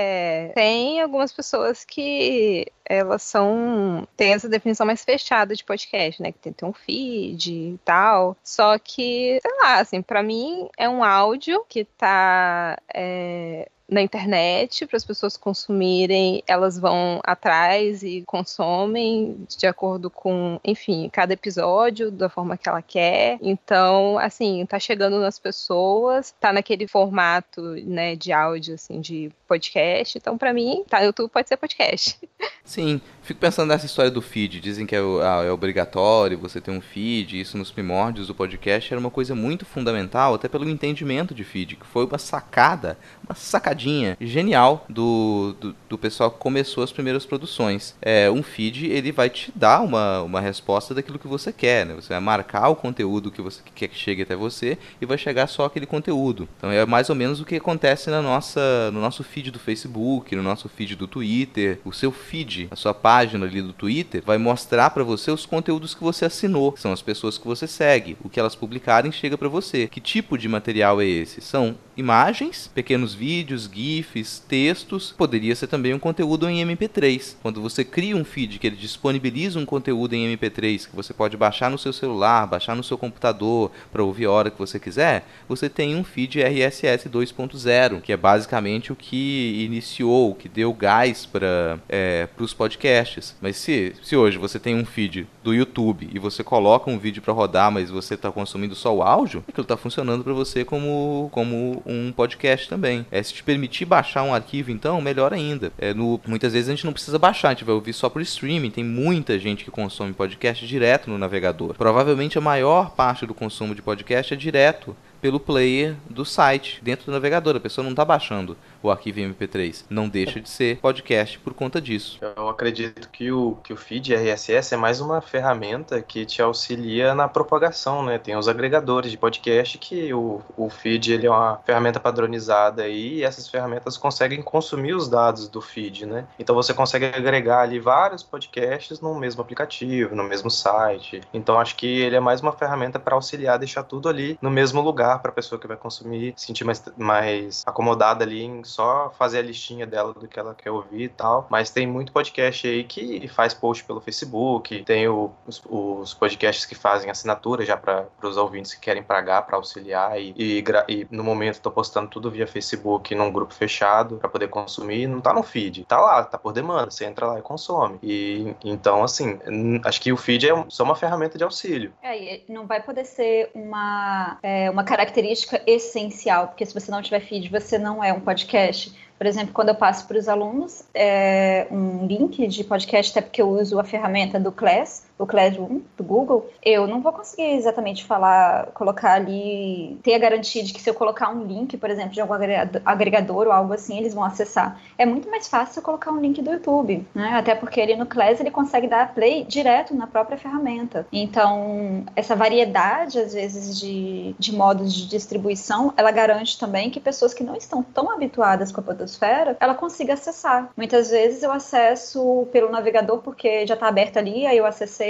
é, tem algumas pessoas que elas são... tem essa definição mais fechada de podcast, né? Que tem que ter um feed e tal. Só que, sei lá, assim, pra mim é um áudio que tá... É, na internet, para as pessoas consumirem, elas vão atrás e consomem de acordo com, enfim, cada episódio, da forma que ela quer. Então, assim, tá chegando nas pessoas, tá naquele formato, né, de áudio, assim, de podcast. Então, para mim, tá no YouTube, pode ser podcast. Sim, fico pensando nessa história do feed. Dizem que é, ah, é obrigatório você ter um feed. Isso nos primórdios do podcast era uma coisa muito fundamental, até pelo entendimento de feed, que foi uma sacada, uma sacadinha genial do, do, do pessoal que começou as primeiras produções. É, um feed, ele vai te dar uma, uma resposta daquilo que você quer, né? Você vai marcar o conteúdo que você quer que chegue até você e vai chegar só aquele conteúdo. Então é mais ou menos o que acontece na nossa, no nosso feed do Facebook, no nosso feed do Twitter. O seu feed, a sua página ali do Twitter, vai mostrar para você os conteúdos que você assinou, que são as pessoas que você segue. O que elas publicarem chega para você. Que tipo de material é esse? São imagens, pequenos vídeos, GIFs, textos. Poderia ser também um conteúdo em M P três. Quando você cria um feed que ele disponibiliza um conteúdo em M P três, que você pode baixar no seu celular, baixar no seu computador para ouvir a hora que você quiser, você tem um feed R S S dois ponto zero, que é basicamente o que iniciou, o que deu gás para é, os podcasts. Mas se, se hoje você tem um feed do YouTube e você coloca um vídeo para rodar, mas você está consumindo só o áudio, aquilo está funcionando para você como, como um podcast também. É, se te permitir baixar um arquivo, então, melhor ainda. É, no, muitas vezes a gente não precisa baixar, a gente vai ouvir só por streaming. Tem muita gente que consome podcast direto no navegador. Provavelmente a maior parte do consumo de podcast é direto pelo player do site, dentro do navegador. A pessoa não está baixando o arquivo em M P três. Não deixa de ser podcast por conta disso. Eu acredito que o, que o feed R S S é mais uma ferramenta que te auxilia na propagação, né? Tem os agregadores de podcast que o, o feed ele é uma ferramenta padronizada aí, e essas ferramentas conseguem consumir os dados do feed, né? Então você consegue agregar ali vários podcasts no mesmo aplicativo, no mesmo site. Então acho que ele é mais uma ferramenta para auxiliar, deixar tudo ali no mesmo lugar, para a pessoa que vai consumir se sentir mais, mais acomodada ali em só fazer a listinha dela do que ela quer ouvir e tal. Mas tem muito podcast aí que faz post pelo Facebook, tem o, os, os podcasts que fazem assinatura já para os ouvintes que querem pagar para auxiliar e, e, e no momento estou postando tudo via Facebook num grupo fechado para poder consumir. Não tá no feed, tá lá, tá por demanda, você entra lá e consome. E então, assim, acho que o feed é só uma ferramenta de auxílio. É, não vai poder ser uma, é, uma característica essencial, porque se você não tiver feed, você não é um podcast. Por exemplo, quando eu passo para os alunos é, um link de podcast, até porque eu uso a ferramenta do Class, o Classroom do Google, eu não vou conseguir exatamente falar, colocar ali, ter a garantia de que se eu colocar um link, por exemplo, de algum agregador ou algo assim, eles vão acessar. É muito mais fácil eu colocar um link do YouTube, né? Até porque ali no Class ele consegue dar play direto na própria ferramenta. Então, essa variedade, às vezes, de, de modos de distribuição, ela garante também que pessoas que não estão tão habituadas com a podosfera, ela consiga acessar. Muitas vezes eu acesso pelo navegador porque já está aberto ali, aí eu acessei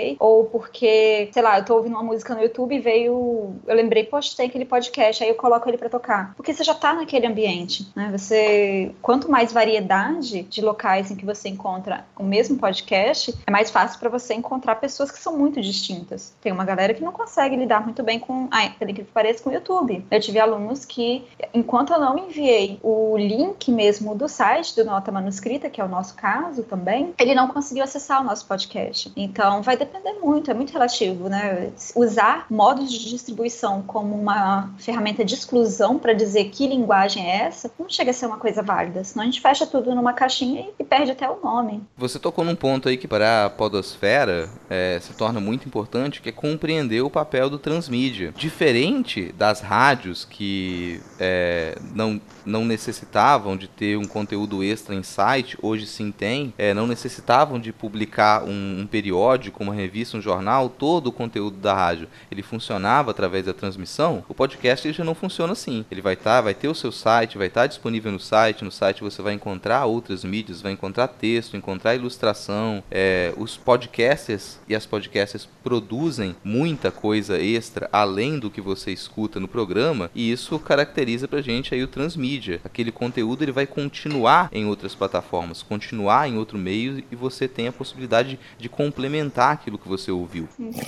lembrei, ou porque, sei lá, eu tô ouvindo uma música no YouTube e veio, eu lembrei, poxa, tem aquele podcast, aí eu coloco ele pra tocar. Porque você já tá naquele ambiente, né? Você, quanto mais variedade de locais em que você encontra o mesmo podcast, é mais fácil pra você encontrar pessoas que são muito distintas. Tem uma galera que não consegue lidar muito bem com, ah, pelo que parece, com o YouTube. Eu tive alunos que, enquanto eu não enviei o link mesmo do site do Nota Manuscrita, que é o nosso caso também, ele não conseguiu acessar o nosso podcast. Então, vai depender muito, é muito relativo, né? Usar modos de distribuição como uma ferramenta de exclusão para dizer que linguagem é essa, não chega a ser uma coisa válida, senão a gente fecha tudo numa caixinha e perde até o nome. Você tocou num ponto aí que para a podosfera é, se torna muito importante, que é compreender o papel do transmídia. Diferente das rádios que é, não, não necessitavam de ter um conteúdo extra em site, hoje sim tem, é, não necessitavam de publicar um, um periódico, uma revista, um jornal, todo o conteúdo da rádio, ele funcionava através da transmissão. O podcast ele já não funciona assim. Ele vai estar, tá, vai ter o seu site, vai estar tá disponível no site, no site você vai encontrar outras mídias, vai encontrar texto, encontrar ilustração. É, os podcasters e as podcasters produzem muita coisa extra além do que você escuta no programa, e isso caracteriza pra gente aí o transmídia. Aquele conteúdo ele vai continuar em outras plataformas, continuar em outro meio, e você tem a possibilidade de complementar aquilo que você ouviu.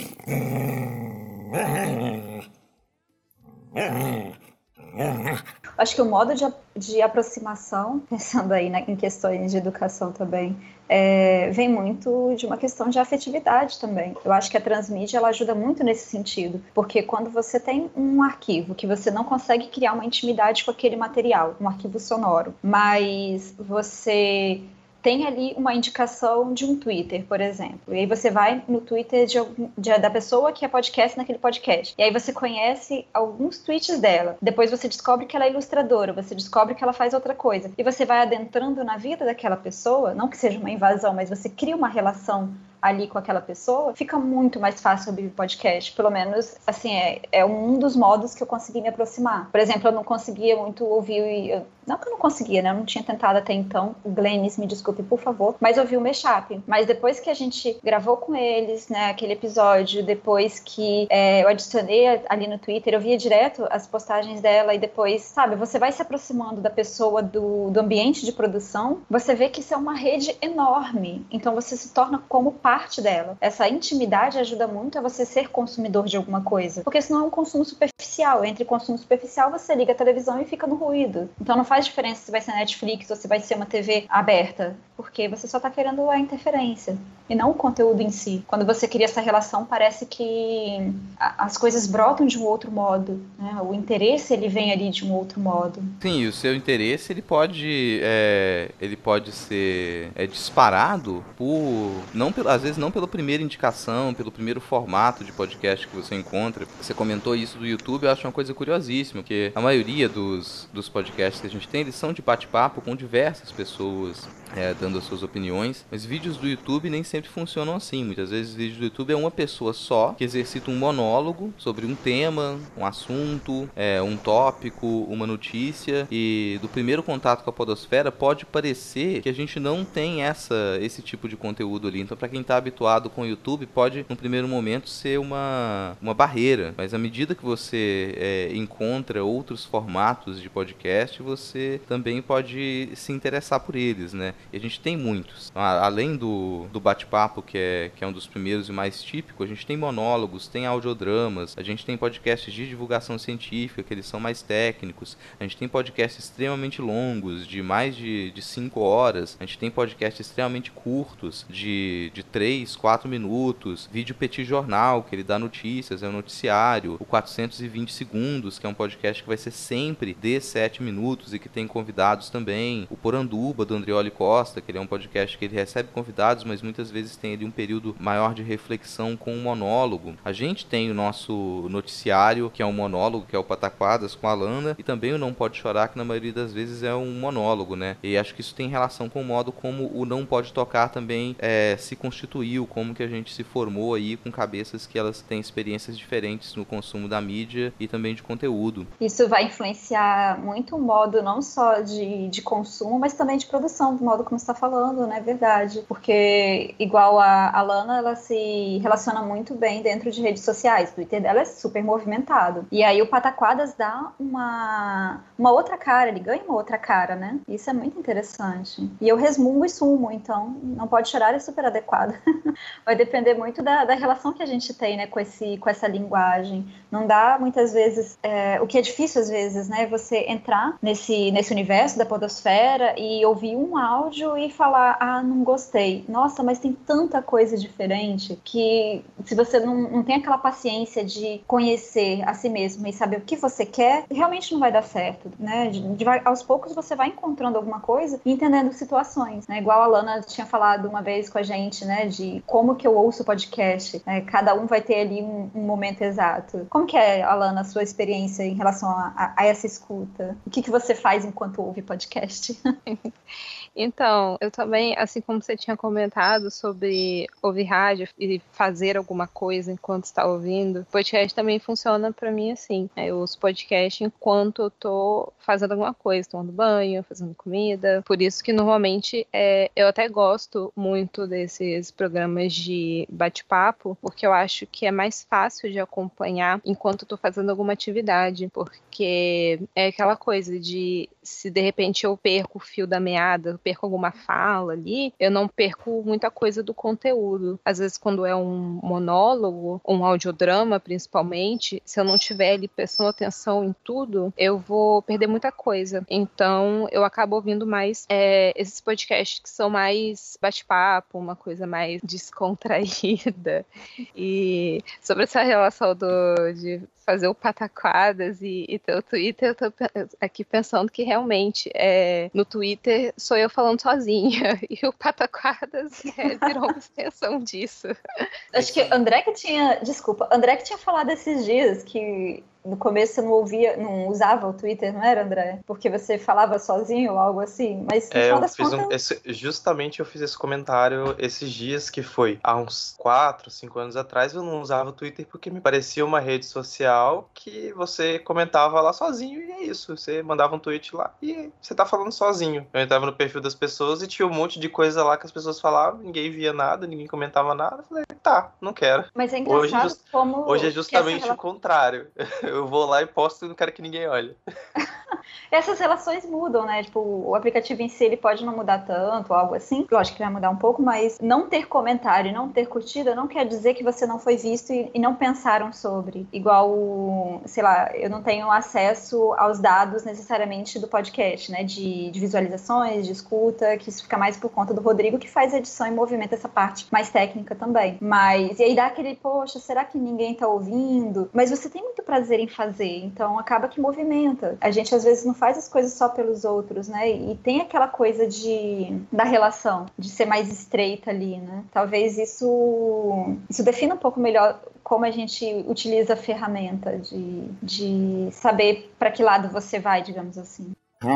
Acho que o modo de, de aproximação, pensando aí na, em questões de educação também, é, vem muito de uma questão de afetividade também. Eu acho que a transmídia ela ajuda muito nesse sentido, porque quando você tem um arquivo que você não consegue criar uma intimidade com aquele material, um arquivo sonoro, mas você tem ali uma indicação de um Twitter, por exemplo. E aí você vai no Twitter de, de, da pessoa que é podcast naquele podcast. E aí você conhece alguns tweets dela. Depois você descobre que ela é ilustradora, você descobre que ela faz outra coisa. E você vai adentrando na vida daquela pessoa, não que seja uma invasão, mas você cria uma relação ali com aquela pessoa, fica muito mais fácil ouvir podcast. Pelo menos, assim, é, é um dos modos que eu consegui me aproximar. Por exemplo, eu não conseguia muito ouvir... Eu, não que eu não conseguia, né? Eu não tinha tentado até então. O Glennis, me desculpe, por favor. Mas ouvi o Mashup. Mas depois que a gente gravou com eles, né? Aquele episódio, depois que é, eu adicionei ali no Twitter, eu via direto as postagens dela e depois, sabe? Você vai se aproximando da pessoa, do, do ambiente de produção. Você vê que isso é uma rede enorme. Então você se torna como parte parte dela. Essa intimidade ajuda muito a você ser consumidor de alguma coisa, porque senão é um consumo superficial. Entre consumo superficial, você liga a televisão e fica no ruído. Então não faz diferença se vai ser Netflix ou se vai ser uma T V aberta, porque você só tá querendo a interferência e não o conteúdo em si. Quando você cria essa relação, parece que as coisas brotam de um outro modo, né? O interesse ele vem ali de um outro modo. Sim, e o seu interesse ele pode é, ele pode ser é, disparado por não pelo, às vezes não pela primeira indicação, pelo primeiro formato de podcast que você encontra. Você comentou isso do YouTube, eu acho uma coisa curiosíssima, porque a maioria dos, dos podcasts que a gente tem, eles são de bate-papo com diversas pessoas é, dando as suas opiniões, mas vídeos do YouTube nem sempre funcionam assim. Muitas vezes vídeos do YouTube é uma pessoa só que exercita um monólogo sobre um tema, um assunto, é, um tópico, uma notícia, e do primeiro contato com a podosfera pode parecer que a gente não tem essa, esse tipo de conteúdo ali. Então, para quem está habituado com o YouTube, pode no primeiro momento ser uma, uma barreira, mas à medida que você é, encontra outros formatos de podcast, você também pode se interessar por eles, né? E a gente tem muitos. Além do, do bate-papo, que é, que é um dos primeiros e mais típico, a gente tem monólogos, tem audiodramas, a gente tem podcasts de divulgação científica, que eles são mais técnicos, a gente tem podcasts extremamente longos, de mais de, de cinco horas, a gente tem podcasts extremamente curtos, de, de três, quatro minutos, vídeo Petit Jornal, que ele dá notícias, é um noticiário, o quatrocentos e vinte segundos, que é um podcast que vai ser sempre de sete minutos e que tem convidados também, o Poranduba, do Andrioli Costa, que ele é um podcast que ele recebe convidados, mas muitas vezes tem ali um período maior de reflexão com um monólogo. A gente tem o nosso noticiário, que é um monólogo, que é o Pataquadas com a Lana, e também o Não Pode Chorar, que na maioria das vezes é um monólogo, né? E acho que isso tem relação com o modo como o Não Pode Tocar também é, se constitui constituiu, como que a gente se formou aí com cabeças que elas têm experiências diferentes no consumo da mídia e também de conteúdo. Isso vai influenciar muito o modo não só de, de consumo, mas também de produção, do modo como você está falando, né? Verdade. Porque, igual a, a Lana, ela se relaciona muito bem dentro de redes sociais. O Twitter dela é super movimentado. E aí o Pataquadas dá uma, uma outra cara, ele ganha uma outra cara, né? Isso é muito interessante. E eu resmungo e sumo, então não pode chorar, é super adequado. Vai depender muito da, da relação que a gente tem, né, com, esse, com essa linguagem. Não dá, muitas vezes, é, o que é difícil às vezes, né, você entrar nesse, nesse universo da podosfera e ouvir um áudio e falar, ah, não gostei. Nossa, mas tem tanta coisa diferente que se você não, não tem aquela paciência de conhecer a si mesmo e saber o que você quer, realmente não vai dar certo, né? De, de, aos poucos você vai encontrando alguma coisa e entendendo situações, né? Igual a Lana tinha falado uma vez com a gente, né, de como que eu ouço podcast, né? Cada um vai ter ali um, um momento exato. Como que é, Alana, a sua experiência em relação a, a, a essa escuta? O que, que você faz enquanto ouve podcast? Então, eu também, assim como você tinha comentado sobre ouvir rádio e fazer alguma coisa enquanto está ouvindo, podcast também funciona pra mim assim. Eu ouço podcast enquanto eu tô fazendo alguma coisa, tomando banho, fazendo comida. Por isso que normalmente é, eu até gosto muito desses programas de bate-papo, porque eu acho que é mais fácil de acompanhar enquanto eu tô fazendo alguma atividade, porque é aquela coisa de se de repente eu perco o fio da meada, perco alguma fala ali, eu não perco muita coisa do conteúdo. Às vezes quando é um monólogo, um audiodrama principalmente, se eu não estiver ali prestando atenção em tudo, eu vou perder muita coisa. Então eu acabo ouvindo mais é, esses podcasts que são mais bate-papo, uma coisa mais descontraída. E sobre essa relação do, de fazer o Pataquadas e, e ter o Twitter, eu tô aqui pensando que realmente é, no Twitter sou eu falando sozinha e o Pataquadas é, virou uma extensão disso. Acho que André que tinha, desculpa, André que tinha falado esses dias que no começo você não ouvia, não usava o Twitter, não era, André? Porque você falava sozinho ou algo assim, mas no é, final eu das fiz contas... um, esse, justamente eu fiz esse comentário esses dias, que foi há uns quatro, cinco anos atrás, eu não usava o Twitter porque me parecia uma rede social que você comentava lá sozinho e é isso, você mandava um tweet lá e você tá falando sozinho. Eu entrava no perfil das pessoas e tinha um monte de coisa lá que as pessoas falavam, ninguém via nada, ninguém comentava nada, eu falei, tá, não quero. Mas é engraçado hoje, como... Hoje é justamente essa... o contrário. Eu vou lá e posto e não quero que ninguém olhe. Essas relações mudam, né? Tipo, o aplicativo em si, ele pode não mudar tanto, algo assim. Lógico que vai mudar um pouco, mas não ter comentário, não ter curtida, não quer dizer que você não foi visto e, e não pensaram sobre. Igual, sei lá, eu não tenho acesso aos dados necessariamente do podcast, né? De, de visualizações, de escuta, que isso fica mais por conta do Rodrigo, que faz edição e movimenta essa parte mais técnica também. Mas, e aí dá aquele, poxa, será que ninguém tá ouvindo? Mas você tem muito prazer em fazer, então acaba que movimenta. A gente às vezes não faz as coisas só pelos outros, né? E tem aquela coisa de da relação, de ser mais estreita ali, né? Talvez isso isso defina um pouco melhor como a gente utiliza a ferramenta de, de saber para que lado você vai, digamos assim.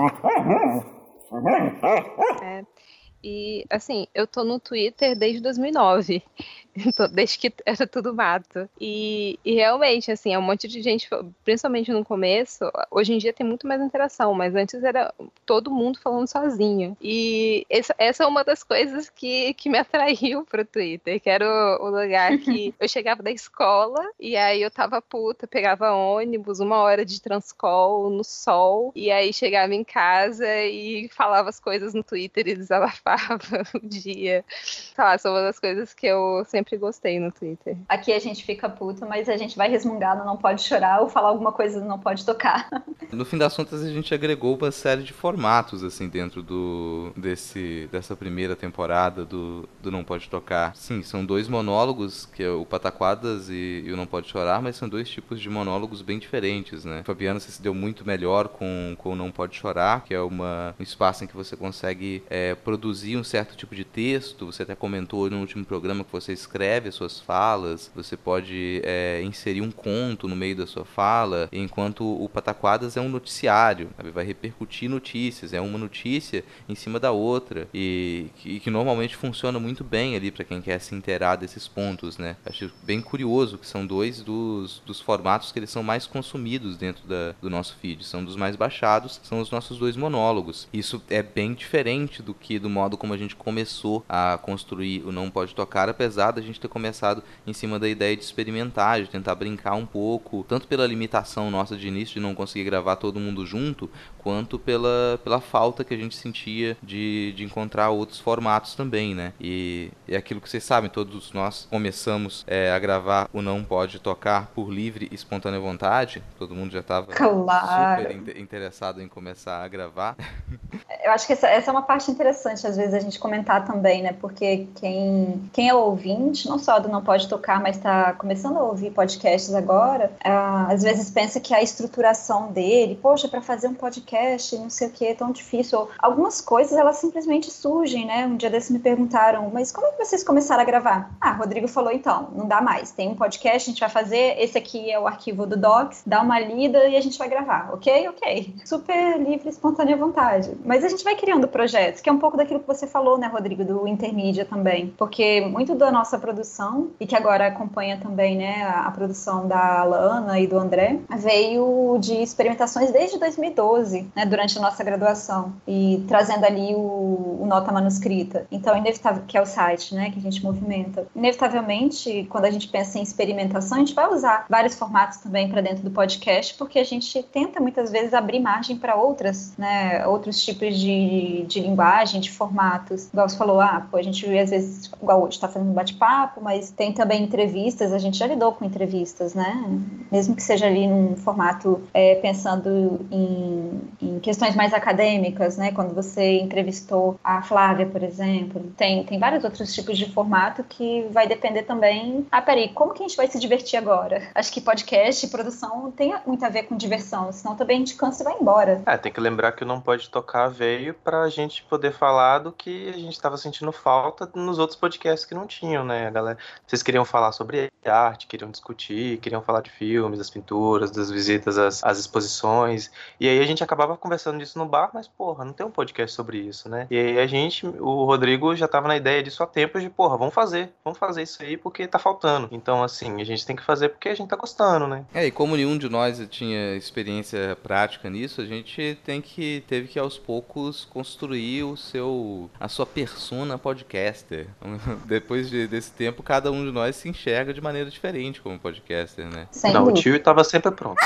É. E, assim, eu tô no Twitter desde dois mil e nove, desde que era tudo mato. E, e realmente, assim, é um monte de gente, principalmente no começo, hoje em dia tem muito mais interação, mas antes era todo mundo falando sozinho. E essa, essa é uma das coisas que, que me atraiu pro Twitter, que era o, o lugar que eu chegava da escola e aí eu tava puta, pegava ônibus, uma hora de transcol no sol, e aí chegava em casa e falava as coisas no Twitter e desabafava o dia. Tá, são uma das coisas que eu sempre gostei no Twitter. Aqui a gente fica puta, mas a gente vai resmungar no Não Pode Chorar ou falar alguma coisa do Não Pode Tocar. No fim das contas, a gente agregou uma série de formatos, assim, dentro do, desse, dessa primeira temporada do, do Não Pode Tocar. Sim, são dois monólogos, que é o Pataquadas e, e o Não Pode Chorar, mas são dois tipos de monólogos bem diferentes, né? Fabiana, você se deu muito melhor com, com o Não Pode Chorar, que é uma, um espaço em que você consegue é, produzir produzir um certo tipo de texto. Você até comentou no último programa que você escreve as suas falas, você pode é, inserir um conto no meio da sua fala, enquanto o Pataquadas é um noticiário, sabe? Vai repercutir notícias, é uma notícia em cima da outra, e que, que normalmente funciona muito bem ali para quem quer se inteirar desses pontos, né? Acho bem curioso que são dois dos, dos formatos que eles são mais consumidos dentro da, do nosso feed, são dos mais baixados, são os nossos dois monólogos. Isso é bem diferente do que do modo como a gente começou a construir o Não Pode Tocar, apesar da gente ter começado em cima da ideia de experimentar, de tentar brincar um pouco, tanto pela limitação nossa de início de não conseguir gravar todo mundo junto, quanto pela, pela falta que a gente sentia de, de encontrar outros formatos também, né? E é aquilo que vocês sabem, todos nós começamos é, a gravar o Não Pode Tocar por livre e espontânea vontade, todo mundo já estava claro. super in- interessado em começar a gravar. Eu acho que essa, essa é uma parte interessante, às vezes, a gente comentar também, né? Porque quem, quem é ouvinte, não só do Não Pode Tocar, mas está começando a ouvir podcasts agora, ah, às vezes pensa que a estruturação dele, poxa, para fazer um podcast, não sei o que, é tão difícil. Algumas coisas, elas simplesmente surgem, né? Um dia desses me perguntaram, mas como é que vocês começaram a gravar? Ah, Rodrigo falou, então, não dá mais. Tem um podcast, a gente vai fazer, esse aqui é o arquivo do Docs, dá uma lida e a gente vai gravar, ok? Ok. Super livre, espontânea vontade. Mas a gente vai criando projetos, que é um pouco daquilo que você falou, né, Rodrigo, do Intermídia também. Porque muito da nossa produção, e que agora acompanha também, né, a, a produção da Alana e do André, veio de experimentações desde dois mil e doze, né, durante a nossa graduação, e trazendo ali o, o Nota Manuscrita. Então, inevitável, que é o site, né, que a gente movimenta. Inevitavelmente, quando a gente pensa em experimentação, a gente vai usar vários formatos também para dentro do podcast, porque a gente tenta muitas vezes abrir margem para outras, né, outros tipos de, de linguagem, de formatos. Igual você falou, ah, pô, a gente às vezes, igual hoje, está fazendo um bate-papo, mas tem também entrevistas, a gente já lidou com entrevistas, né? Mesmo que seja ali num formato é, pensando em, em questões mais acadêmicas, né? Quando você entrevistou a Flávia, por exemplo, tem, tem vários outros tipos de formato que vai depender também. Ah, peraí, como que a gente vai se divertir agora? Acho que podcast e produção tem muito a ver com diversão, senão também a gente cansa e vai embora. É, tem que lembrar que o Não Pode Tocar veio pra gente poder falar do que a gente estava sentindo falta nos outros podcasts que não tinham, né, galera? Vocês queriam falar sobre arte, queriam discutir, queriam falar de filmes, das pinturas, das visitas às, às exposições, e aí a gente acabava conversando disso no bar, mas, porra, não tem um podcast sobre isso, né? E aí a gente, o Rodrigo já tava na ideia disso há tempos de, porra, vamos fazer, vamos fazer isso aí porque tá faltando. Então, assim, a gente tem que fazer porque a gente tá gostando, né? É, e como nenhum de nós tinha experiência prática nisso, a gente tem que, teve que aos poucos construir o seu, a sua persona podcaster. Depois de, desse tempo, cada um de nós se enxerga de maneira diferente como podcaster, né? Sem Não, dúvida. o tio tava sempre pronto.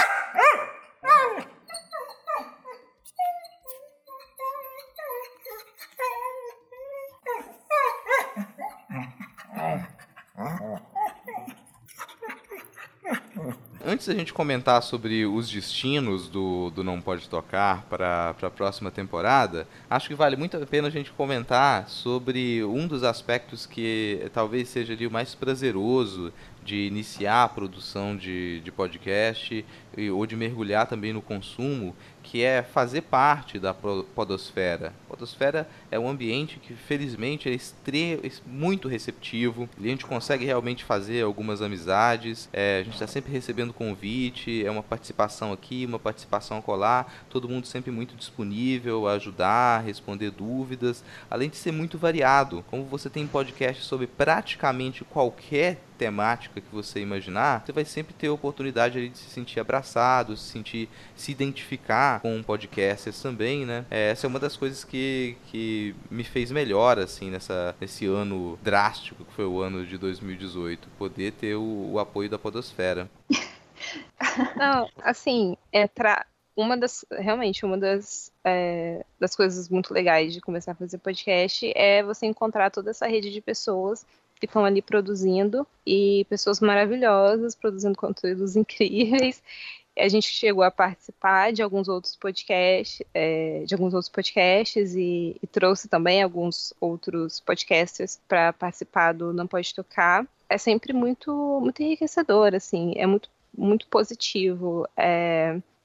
Antes da gente comentar sobre os destinos do, do Não Pode Tocar para a próxima temporada, acho que vale muito a pena a gente comentar sobre um dos aspectos que talvez seja ali o mais prazeroso de iniciar a produção de, de podcast e, ou de mergulhar também no consumo, que é fazer parte da podosfera. A podosfera é um ambiente que, felizmente, é estre... muito receptivo. A gente consegue realmente fazer algumas amizades. É, a gente está sempre recebendo convite. É uma participação aqui, uma participação acolá. Todo mundo sempre muito disponível a ajudar, a responder dúvidas. Além de ser muito variado. Como você tem podcast sobre praticamente qualquer temática que você imaginar, você vai sempre ter a oportunidade ali de se sentir abraçado, se sentir, se identificar com podcasters também, né? É, essa é uma das coisas que, que me fez melhor, assim, nessa, nesse ano drástico que foi o ano de dois mil e dezoito, poder ter o, o apoio da podosfera. Não, assim, é pra... Uma das, realmente, uma das, é, das coisas muito legais de começar a fazer podcast é você encontrar toda essa rede de pessoas que estão ali produzindo, e pessoas maravilhosas, produzindo conteúdos incríveis. A gente chegou a participar de alguns outros podcasts, é, de alguns outros podcasts e, e trouxe também alguns outros podcasters para participar do Não Pode Tocar. É sempre muito, muito enriquecedor, assim, é muito, muito positivo. É,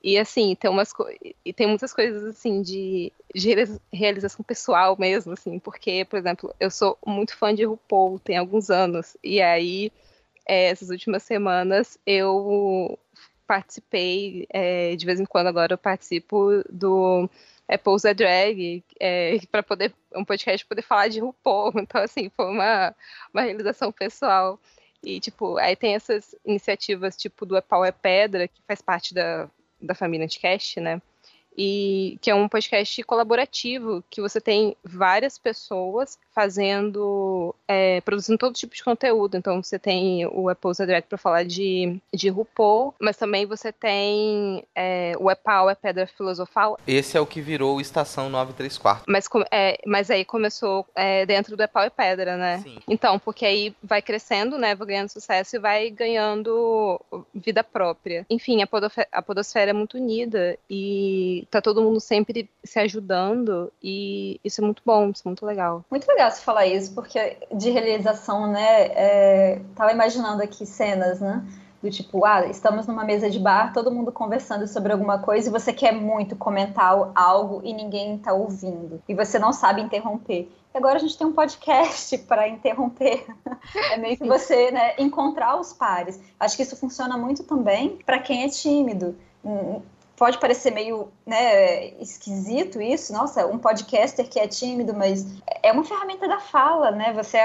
E assim, tem umas co- e tem muitas coisas assim de, de realiza- realização pessoal mesmo, assim, porque, por exemplo, eu sou muito fã de RuPaul, tem alguns anos, e aí é, essas últimas semanas eu participei, é, de vez em quando agora eu participo do é, Pousa Drag, é, para poder, um podcast poder falar de RuPaul, então assim, foi uma, uma realização pessoal. E, tipo, aí tem essas iniciativas, tipo, do É Pau é Pedra, que faz parte da, da família Anticast, né? E que é um podcast colaborativo, que você tem várias pessoas fazendo, é, produzindo todo tipo de conteúdo. Então você tem o Apple's Direct para falar de, de RuPaul, mas também você tem é, o Epau é Pedra Filosofal. Esse é o que virou o Estação nove três quatro. Mas, é, mas aí começou é, dentro do Epau é Pedra, né? Sim. Então, porque aí vai crescendo, né? Vai ganhando sucesso e vai ganhando vida própria. Enfim, a podosfera, a podosfera é muito unida e tá todo mundo sempre se ajudando e isso é muito bom, isso é muito legal. Muito legal você falar isso, porque de realização, né, é, tava imaginando aqui cenas, né, do tipo, ah, estamos numa mesa de bar, todo mundo conversando sobre alguma coisa e você quer muito comentar algo e ninguém tá ouvindo, e você não sabe interromper. E agora a gente tem um podcast para interromper. É meio que você, né, encontrar os pares. Acho que isso funciona muito também para quem é tímido. Pode parecer meio, né, esquisito isso, nossa, um podcaster que é tímido, mas é uma ferramenta da fala, né, você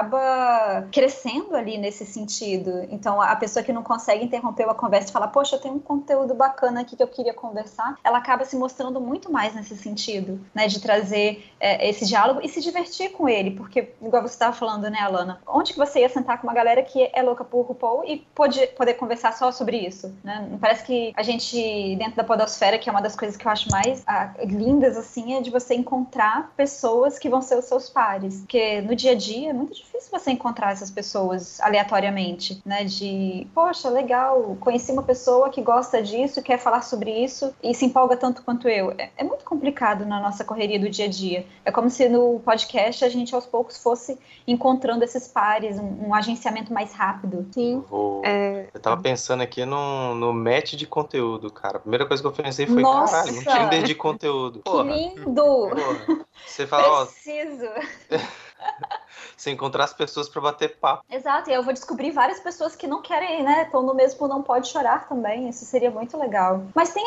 acaba crescendo ali nesse sentido. Então, a pessoa que não consegue interromper uma conversa e falar, poxa, eu tenho um conteúdo bacana aqui que eu queria conversar, ela acaba se mostrando muito mais nesse sentido, né, de trazer é, esse diálogo e se divertir com ele, porque, igual você estava falando, né, Alana, onde que você ia sentar com uma galera que é louca por RuPaul e pode, poder conversar só sobre isso, né? Parece que a gente, dentro da podosfera, que é uma das coisas que eu acho mais ah, lindas, assim, é de você encontrar pessoas que vão ser os seus pares. Porque no dia a dia é muito difícil você encontrar essas pessoas aleatoriamente, né? De, poxa, legal, conheci uma pessoa que gosta disso, quer falar sobre isso e se empolga tanto quanto eu. É, é muito complicado na nossa correria do dia a dia. É como se no podcast a gente aos poucos fosse encontrando esses pares, um, um agenciamento mais rápido. Sim. Vou... É... Eu tava pensando aqui no, no match de conteúdo, cara. A primeira coisa que eu pensei foi, Nossa! caralho, um Tinder de conteúdo. Porra, Que lindo! porra. Você fala, Preciso! ó... Você encontrar as pessoas pra bater papo. Exato, e eu vou descobrir várias pessoas que não querem, né? Estão no mesmo Não Pode Chorar também. Isso seria muito legal. Mas tem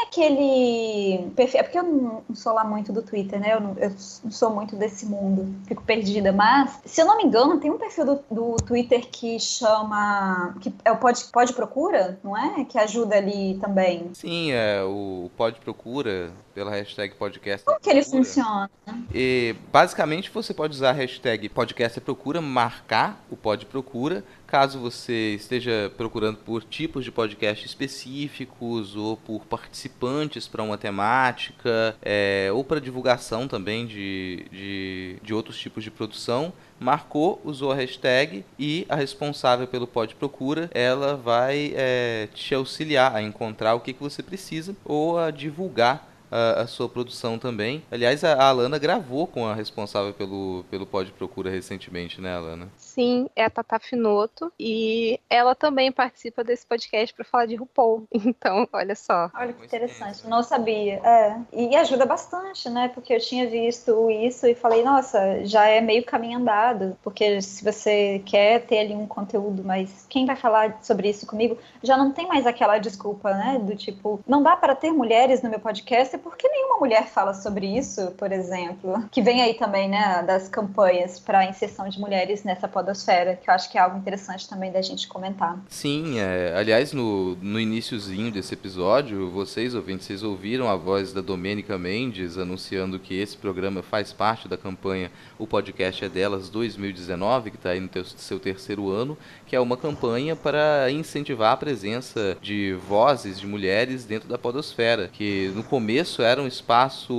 aquele perfil... É porque eu não sou lá muito do Twitter, né? Eu não, eu não sou muito desse mundo. Fico perdida. Mas, se eu não me engano, tem um perfil do, do Twitter que chama... Que é o Pode, Pode Procura, não é? Que ajuda ali também. Sim, é o Pode Procura, pela hashtag podcast. Como que ele funciona? E, basicamente, você pode usar a hashtag podcast procura, marcar o Pode Procura, caso você esteja procurando por tipos de podcast específicos ou por participantes para uma temática, é, ou para divulgação também de, de, de outros tipos de produção. Marcou, usou a hashtag e a responsável pelo Pode Procura, ela vai é, te auxiliar a encontrar o que, que você precisa ou a divulgar A, a sua produção também. Aliás, a, a Alana gravou com a responsável pelo, pelo Pode Procura recentemente, né, Alana? Sim, é a Tata Finoto e ela também participa desse podcast para falar de RuPaul. Então, olha só. Olha que interessante, não sabia. É. E ajuda bastante, né? Porque eu tinha visto isso e falei, nossa, já é meio caminho andado. Porque se você quer ter ali um conteúdo, mas quem vai falar sobre isso comigo? Já não tem mais aquela desculpa, né? Do tipo, não dá para ter mulheres no meu podcast porque nenhuma mulher fala sobre isso, por exemplo. Que vem aí também, né? Das campanhas para a inserção de mulheres nessa podosfera, que eu acho que é algo interessante também da gente comentar. Sim, é, aliás, no, no iniciozinho desse episódio, vocês, ouvintes, vocês ouviram a voz da Domênica Mendes anunciando que esse programa faz parte da campanha O Podcast é Delas dois mil e dezenove, que está aí no teu, seu terceiro ano, que é uma campanha para incentivar a presença de vozes de mulheres dentro da podosfera, que no começo era um espaço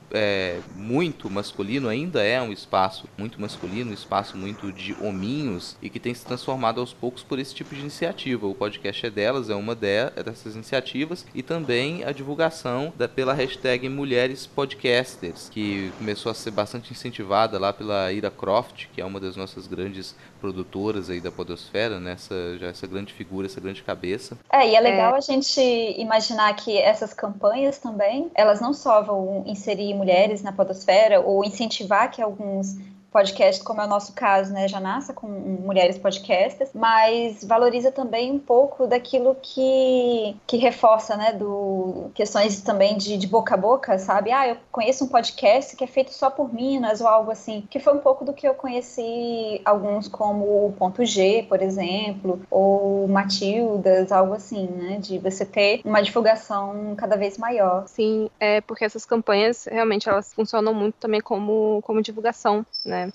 é, muito masculino, ainda é um espaço muito masculino, um espaço muito de hominhos e que tem se transformado aos poucos por esse tipo de iniciativa. O podcast é delas, é uma de, é dessas iniciativas, e também a divulgação da, pela hashtag Mulheres Podcasters, que começou a ser bastante incentivada lá pela Ira Croft, que é uma das nossas grandes produtoras aí da podosfera, né? essa, já essa grande figura, essa grande cabeça. É, e é legal é... a gente imaginar que essas campanhas também, elas não só vão inserir mulheres na podosfera ou incentivar que alguns podcast, como é o nosso caso, né, já nasça com mulheres podcasters, mas valoriza também um pouco daquilo que, que reforça, né, do, questões também de, de boca a boca, sabe? Ah, eu conheço um podcast que é feito só por minas ou algo assim, que foi um pouco do que eu conheci alguns como o Ponto G, por exemplo, ou Matildas, algo assim, né, de você ter uma divulgação cada vez maior. Sim, é porque essas campanhas realmente elas funcionam muito também como, como divulgação, né?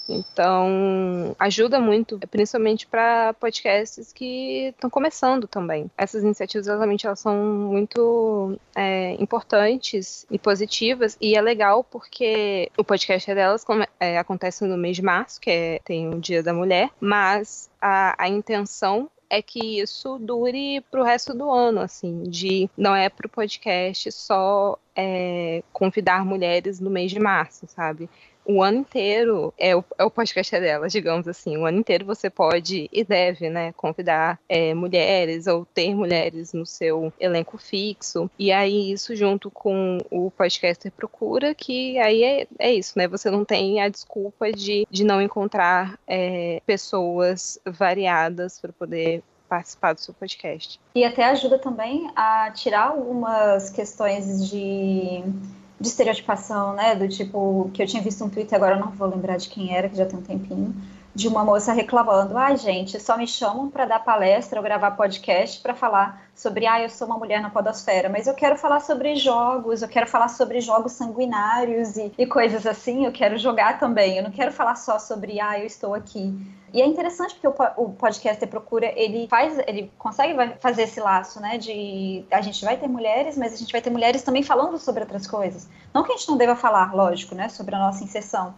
Então, ajuda muito, principalmente para podcasts que estão começando também. Essas iniciativas, realmente, elas são muito é, importantes e positivas, e é legal porque o podcast é delas, como, é, acontece no mês de março, que é, tem o Dia da Mulher, mas a, a intenção é que isso dure pro resto do ano, assim, de não é pro podcast só é, convidar mulheres no mês de março, sabe? O ano inteiro é o, é o podcast dela, digamos assim. O ano inteiro você pode e deve, né, convidar é, mulheres ou ter mulheres no seu elenco fixo. E aí isso junto com o Podcaster Procura, que aí é, é isso, né? Você não tem a desculpa de, de não encontrar é, pessoas variadas para poder participar do seu podcast. E até ajuda também a tirar algumas questões de... de estereotipação, né, do tipo, que eu tinha visto um tweet, agora eu não vou lembrar de quem era, que já tem um tempinho, de uma moça reclamando, ai, gente, só me chamam para dar palestra ou gravar podcast para falar sobre, ah, eu sou uma mulher na podosfera, mas eu quero falar sobre jogos, eu quero falar sobre jogos sanguinários e, e coisas assim, eu quero jogar também, eu não quero falar só sobre, ah, eu estou aqui. E é interessante porque o, o Podcaster Procura, ele faz, ele consegue fazer esse laço, né, de a gente vai ter mulheres, mas a gente vai ter mulheres também falando sobre outras coisas. Não que a gente não deva falar, lógico, né, sobre a nossa inserção,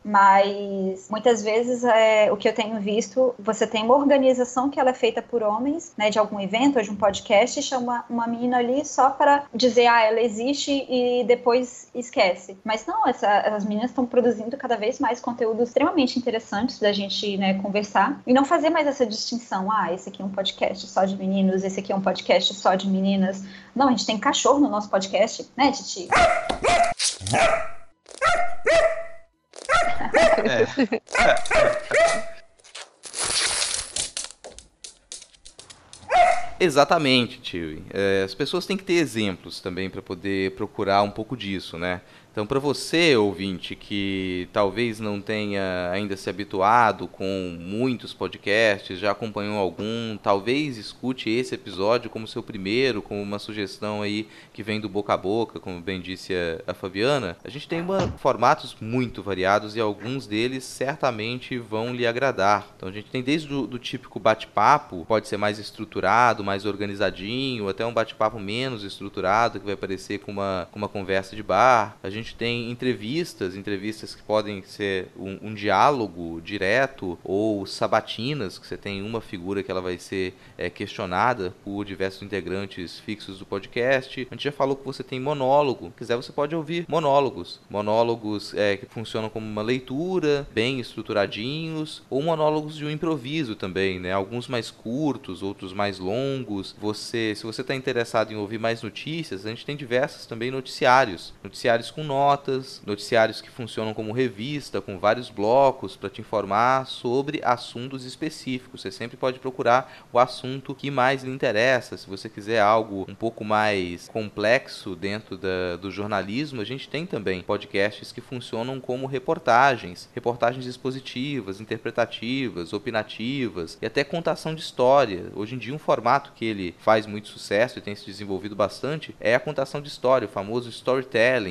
mas muitas vezes é, o que eu tenho visto, você tem uma organização que ela é feita por homens, né, de algum evento ou de um podcast, e chama uma menina ali só para dizer, ah, ela existe e depois esquece. Mas não, essa, as meninas estão produzindo cada vez mais conteúdos extremamente interessantes da gente, né, conversar. E não fazer mais essa distinção, ah, esse aqui é um podcast só de meninos, esse aqui é um podcast só de meninas. Não, a gente tem cachorro no nosso podcast, né, Titi? É. Exatamente, tio. É, as pessoas têm que ter exemplos também para poder procurar um pouco disso, né? Então, para você, ouvinte, que talvez não tenha ainda se habituado com muitos podcasts, já acompanhou algum, talvez escute esse episódio como seu primeiro, como uma sugestão aí que vem do boca a boca, como bem disse a, a Fabiana. A gente tem uma, formatos muito variados e alguns deles certamente vão lhe agradar. Então, a gente tem desde o do típico bate-papo, pode ser mais estruturado, mais organizadinho, até um bate-papo menos estruturado, que vai parecer com uma, com uma conversa de bar. A gente A gente tem entrevistas, entrevistas que podem ser um, um diálogo direto, ou sabatinas, que você tem uma figura que ela vai ser é, questionada por diversos integrantes fixos do podcast. A gente já falou que você tem monólogo. Se quiser, você pode ouvir monólogos. Monólogos é, que funcionam como uma leitura, bem estruturadinhos, ou monólogos de um improviso também, né? Alguns mais curtos, outros mais longos. Você, se você está interessado em ouvir mais notícias, a gente tem diversos também noticiários. Noticiários com notas, noticiários que funcionam como revista, com vários blocos para te informar sobre assuntos específicos. Você sempre pode procurar o assunto que mais lhe interessa. Se você quiser algo um pouco mais complexo dentro da, do jornalismo, a gente tem também podcasts que funcionam como reportagens, reportagens expositivas, interpretativas, opinativas e até contação de história. Hoje em dia, um formato que ele faz muito sucesso e tem se desenvolvido bastante é a contação de história, o famoso storytelling. Então, a gente tem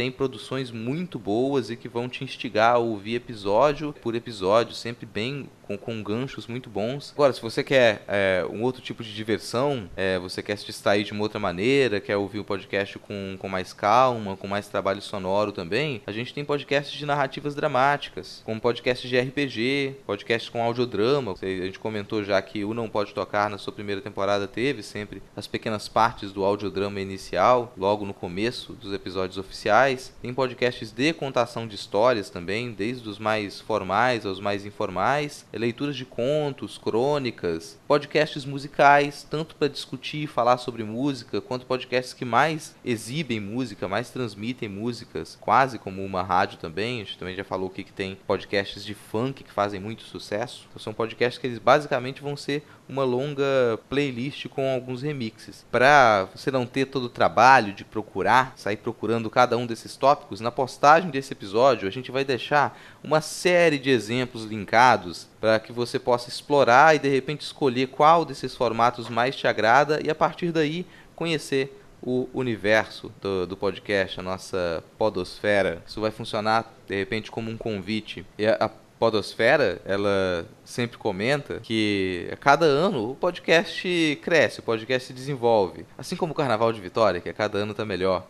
tem produções muito boas e que vão te instigar a ouvir episódio por episódio, sempre bem com, com ganchos muito bons. Agora, se você quer é, um outro tipo de diversão, é, você quer se distrair de uma outra maneira, quer ouvir o podcast com, com mais calma, com mais trabalho sonoro também, a gente tem podcasts de narrativas dramáticas, como podcast de R P G, podcast com audiodrama. A gente comentou já que o Não Pode Tocar, na sua primeira temporada, teve sempre as pequenas partes do audiodrama inicial, logo no começo dos episódios oficiais. Tem podcasts de contação de histórias também, desde os mais formais aos mais informais, leituras de contos, crônicas, podcasts musicais, tanto para discutir e falar sobre música, quanto podcasts que mais exibem música, mais transmitem músicas, quase como uma rádio também. A gente também já falou aqui que tem podcasts de funk que fazem muito sucesso. Então são podcasts que eles basicamente vão ser uma longa playlist com alguns remixes. Para você não ter todo o trabalho de procurar, sair procurando cada um desses tópicos, na postagem desse episódio a gente vai deixar uma série de exemplos linkados para que você possa explorar e de repente escolher qual desses formatos mais te agrada e a partir daí conhecer o universo do, do podcast, a nossa podosfera. Isso vai funcionar de repente como um convite. E a, a podosfera, ela sempre comenta que a cada ano o podcast cresce, o podcast se desenvolve. Assim como o Carnaval de Vitória, que a cada ano tá melhor.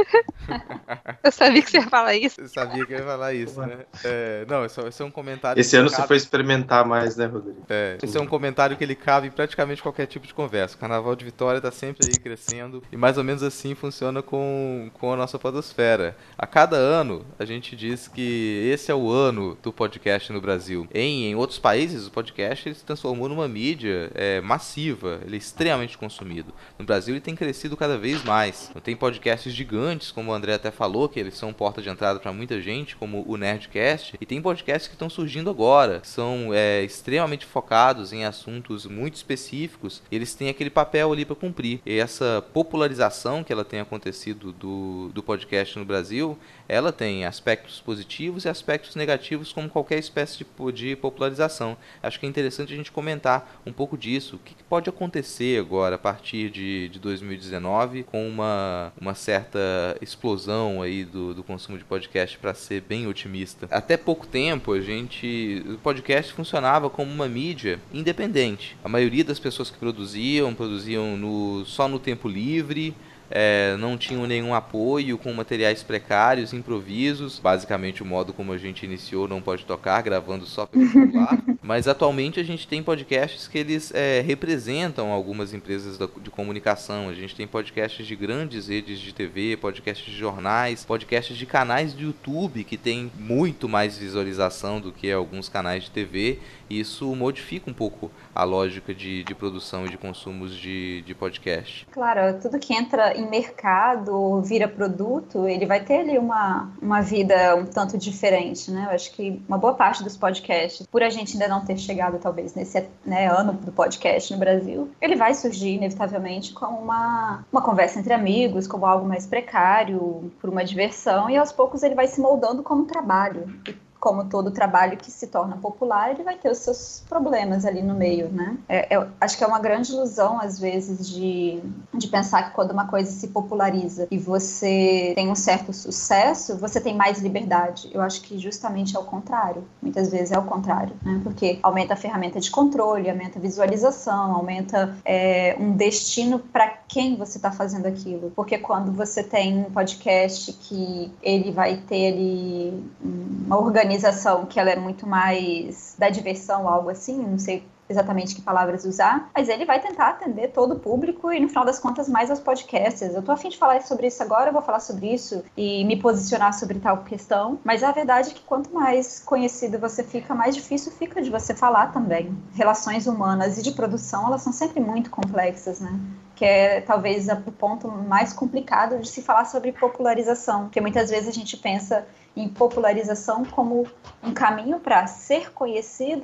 Eu sabia que você ia falar isso. Eu sabia que eu ia falar isso, né? É, não, esse é, esse é um comentário... Esse ano cabe... você foi experimentar mais, né, Rodrigo? É, esse é um comentário que ele cabe em praticamente qualquer tipo de conversa. O Carnaval de Vitória tá sempre aí crescendo e mais ou menos assim funciona com, com a nossa podosfera. A cada ano, a gente diz que esse é o ano do podcast no Brasil. Em, em outros países, o podcast ele se transformou numa mídia é, massiva, ele é extremamente consumido. No Brasil, ele tem crescido cada vez mais. Tem podcasts gigantes, como o André até falou, que eles são porta de entrada para muita gente, como o Nerdcast, e tem podcasts que estão surgindo agora, que são é, extremamente focados em assuntos muito específicos, e eles têm aquele papel ali para cumprir. E essa popularização que ela tem acontecido do, do podcast no Brasil, ela tem aspectos positivos e aspectos negativos, como qualquer espécie de, de popularização. Acho que é interessante a gente comentar um pouco disso. O que, que pode acontecer agora, a partir de, de dois mil e dezenove, com uma, uma certa explosão aí do, do consumo de podcast, para ser bem otimista. Até pouco tempo, a gente, o podcast funcionava como uma mídia independente. A maioria das pessoas que produziam, produziam no, só no tempo livre, É, não tinham nenhum apoio, com materiais precários, improvisos, basicamente o modo como a gente iniciou Não Pode Tocar, gravando só pelo celular. Mas atualmente a gente tem podcasts que eles é, representam algumas empresas de comunicação. A gente tem podcasts de grandes redes de T V, podcasts de jornais, podcasts de canais do YouTube que tem muito mais visualização do que alguns canais de T V. E isso modifica um pouco a lógica de, de produção e de consumos de, de podcast. Claro, tudo que entra em mercado, vira produto, ele vai ter ali uma, uma vida um tanto diferente, né? Eu acho que uma boa parte dos podcasts, por a gente ainda não ter chegado talvez nesse né, ano do podcast no Brasil, ele vai surgir inevitavelmente como uma, uma conversa entre amigos, como algo mais precário, por uma diversão, e aos poucos ele vai se moldando como trabalho. E como todo trabalho que se torna popular, ele vai ter os seus problemas ali no meio, né? É, eu acho que é uma grande ilusão, às vezes, de, de pensar que quando uma coisa se populariza e você tem um certo sucesso, você tem mais liberdade. Eu acho que justamente é o contrário. Muitas vezes é o contrário, né? Porque aumenta a ferramenta de controle, aumenta a visualização, aumenta é, um destino para quem você está fazendo aquilo. Porque quando você tem um podcast que ele vai ter ali uma organização organização que ela é muito mais da diversão, algo assim, não sei exatamente que palavras usar, mas ele vai tentar atender todo o público e no final das contas mais aos podcasts. Eu tô a fim de falar sobre isso agora, eu vou falar sobre isso e me posicionar sobre tal questão, mas a verdade é que quanto mais conhecido você fica, mais difícil fica de você falar também. Relações humanas e de produção, elas são sempre muito complexas, né? Que é talvez o ponto mais complicado de se falar sobre popularização, porque muitas vezes a gente pensa em popularização como um caminho para ser conhecido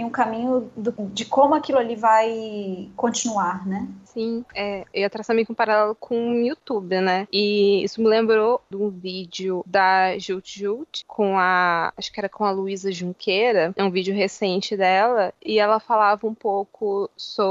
em um caminho do, de como aquilo ali vai continuar, né? Sim, é, eu ia traçar meio que um paralelo com o YouTube, né? E isso me lembrou de um vídeo da Jut Jut com a, acho que era com a Luísa Junqueira, é um vídeo recente dela, e ela falava um pouco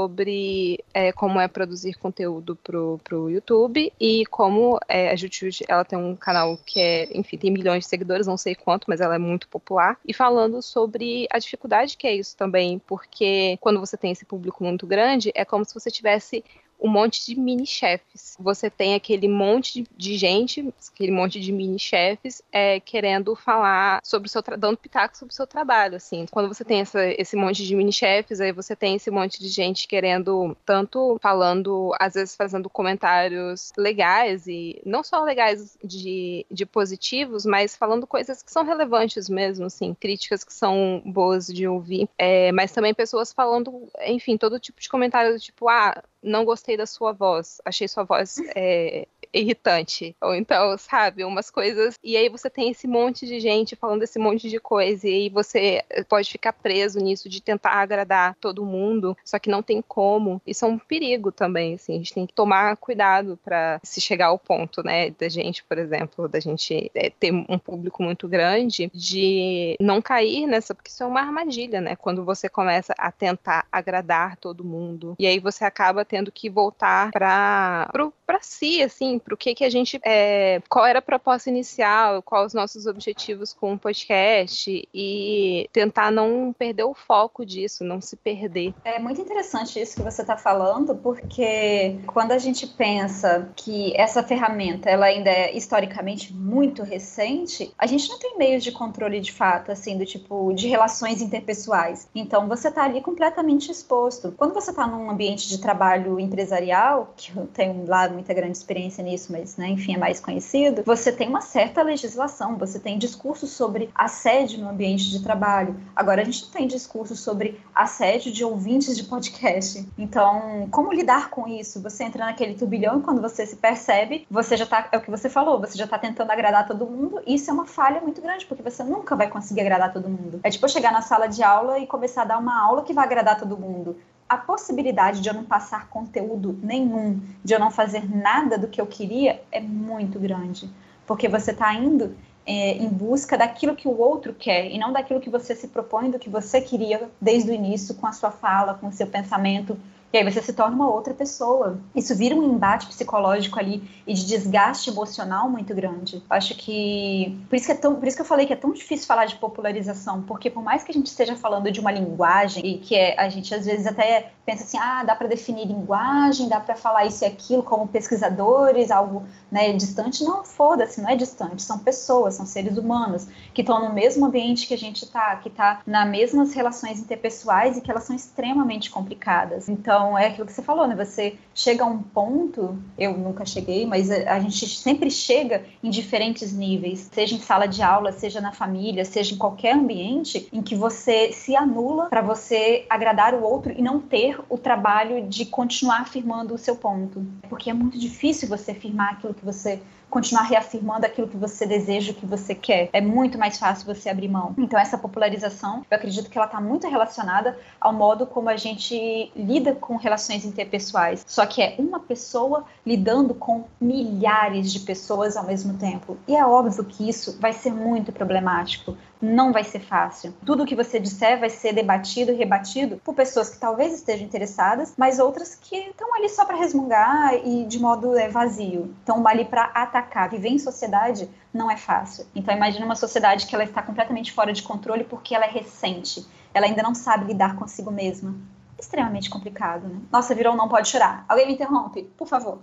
sobre é, como é produzir conteúdo pro, pro YouTube e como é, a Jut Jut, ela tem um canal que é, enfim, tem milhões de seguidores, não sei quanto, mas ela é muito popular, e falando sobre a dificuldade que é isso também, porque quando você tem esse público muito grande, é como se você tivesse um monte de mini-chefes. Você tem aquele monte de gente, aquele monte de mini-chefes é, querendo falar sobre o seu, tra- dando pitaco sobre o seu trabalho, assim. Quando você tem essa, esse monte de mini-chefes, aí você tem esse monte de gente querendo, tanto falando, às vezes fazendo comentários legais, e não só legais de, de positivos, mas falando coisas que são relevantes mesmo, assim, críticas que são boas de ouvir, é, mas também pessoas falando, enfim, todo tipo de comentário, tipo, ah, não gostei da sua voz, achei sua voz é, irritante, ou então, sabe, umas coisas, e aí você tem esse monte de gente falando esse monte de coisa, e aí você pode ficar preso nisso de tentar agradar todo mundo, só que não tem como. Isso é um perigo também, assim, a gente tem que tomar cuidado pra se chegar ao ponto, né, da gente, por exemplo, da gente é, ter um público muito grande, de não cair nessa, porque isso é uma armadilha, né, quando você começa a tentar agradar todo mundo, e aí você acaba tendo que voltar para para si, assim, para o que que a gente, é, qual era a proposta inicial, quais os nossos objetivos com o podcast, e tentar não perder o foco disso, não se perder. É muito interessante isso que você está falando, porque quando a gente pensa que essa ferramenta ela ainda é historicamente muito recente, a gente não tem meios de controle de fato, assim, do tipo de relações interpessoais. Então você está ali completamente exposto. Quando você está num ambiente de trabalho empresarial, que eu tenho lá muita grande experiência nisso, mas, né, enfim, é mais conhecido, você tem uma certa legislação, você tem discursos sobre assédio no ambiente de trabalho. Agora, a gente não tem discursos sobre assédio de ouvintes de podcast. Então, como lidar com isso? Você entra naquele turbilhão e quando você se percebe, você já tá, é o que você falou, você já tá tentando agradar todo mundo, e isso é uma falha muito grande, porque você nunca vai conseguir agradar todo mundo. É tipo eu chegar na sala de aula e começar a dar uma aula que vai agradar todo mundo. A possibilidade de eu não passar conteúdo nenhum, de eu não fazer nada do que eu queria, é muito grande. Porque você está indo é, em busca daquilo que o outro quer, e não daquilo que você se propõe, do que você queria desde o início, com a sua fala, com o seu pensamento. E aí você se torna uma outra pessoa. Isso vira um embate psicológico ali e de desgaste emocional muito grande. Acho que... Por isso que, é tão, por isso que eu falei que é tão difícil falar de popularização, porque por mais que a gente esteja falando de uma linguagem, e que é, a gente às vezes até pensa assim, ah, dá para definir linguagem, dá para falar isso e aquilo como pesquisadores, algo, né, distante. Não, foda-se, não é distante. São pessoas, são seres humanos que estão no mesmo ambiente que a gente está, que está nas mesmas relações interpessoais e que elas são extremamente complicadas. Então, Então, é aquilo que você falou, né? Você chega a um ponto, eu nunca cheguei, mas a, a gente sempre chega em diferentes níveis, seja em sala de aula, seja na família, seja em qualquer ambiente, em que você se anula para você agradar o outro e não ter o trabalho de continuar afirmando o seu ponto. Porque é muito difícil você afirmar aquilo que você... continuar reafirmando aquilo que você deseja, o que você quer. É muito mais fácil você abrir mão. Então, essa popularização, eu acredito que ela está muito relacionada ao modo como a gente lida com relações interpessoais. Só que é uma pessoa lidando com milhares de pessoas ao mesmo tempo. E é óbvio que isso vai ser muito problemático. Não vai ser fácil. Tudo que você disser vai ser debatido e rebatido por pessoas que talvez estejam interessadas, mas outras que estão ali só para resmungar e de modo é, vazio. Estão ali para atacar. Viver em sociedade não é fácil. Então imagina uma sociedade que ela está completamente fora de controle porque ela é recente. Ela ainda não sabe lidar consigo mesma. Extremamente complicado, né? Nossa, virou Não Pode Chorar. Alguém me interrompe, por favor.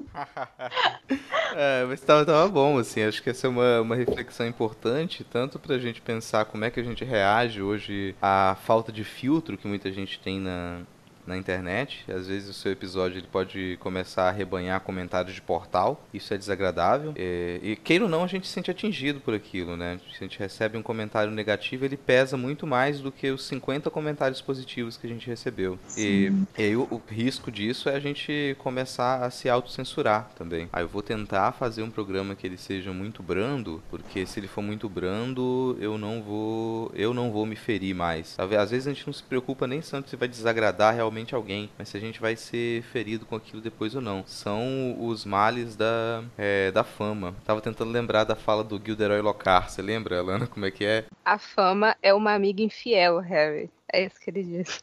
É, mas tava, tava bom, assim, acho que essa é uma, uma reflexão importante, tanto pra gente pensar como é que a gente reage hoje à falta de filtro que muita gente tem na, na internet. Às vezes o seu episódio ele pode começar a rebanhar comentários de portal. Isso é desagradável. É, e queira ou não, a gente se sente atingido por aquilo, né? Se a gente recebe um comentário negativo, ele pesa muito mais do que os cinquenta comentários positivos que a gente recebeu. E, e aí o, o risco disso é a gente começar a se autocensurar também. Aí eu vou tentar fazer um programa que ele seja muito brando, porque se ele for muito brando, eu não vou, eu não vou me ferir mais. Às vezes a gente não se preocupa nem tanto se vai desagradar realmente alguém, mas se a gente vai ser ferido com aquilo depois ou não. São os males da, é, da fama. Tava tentando lembrar da fala do Gilderoy Lockhart. Você lembra, Alana, como é que é? A fama é uma amiga infiel, Harry. É isso que ele diz.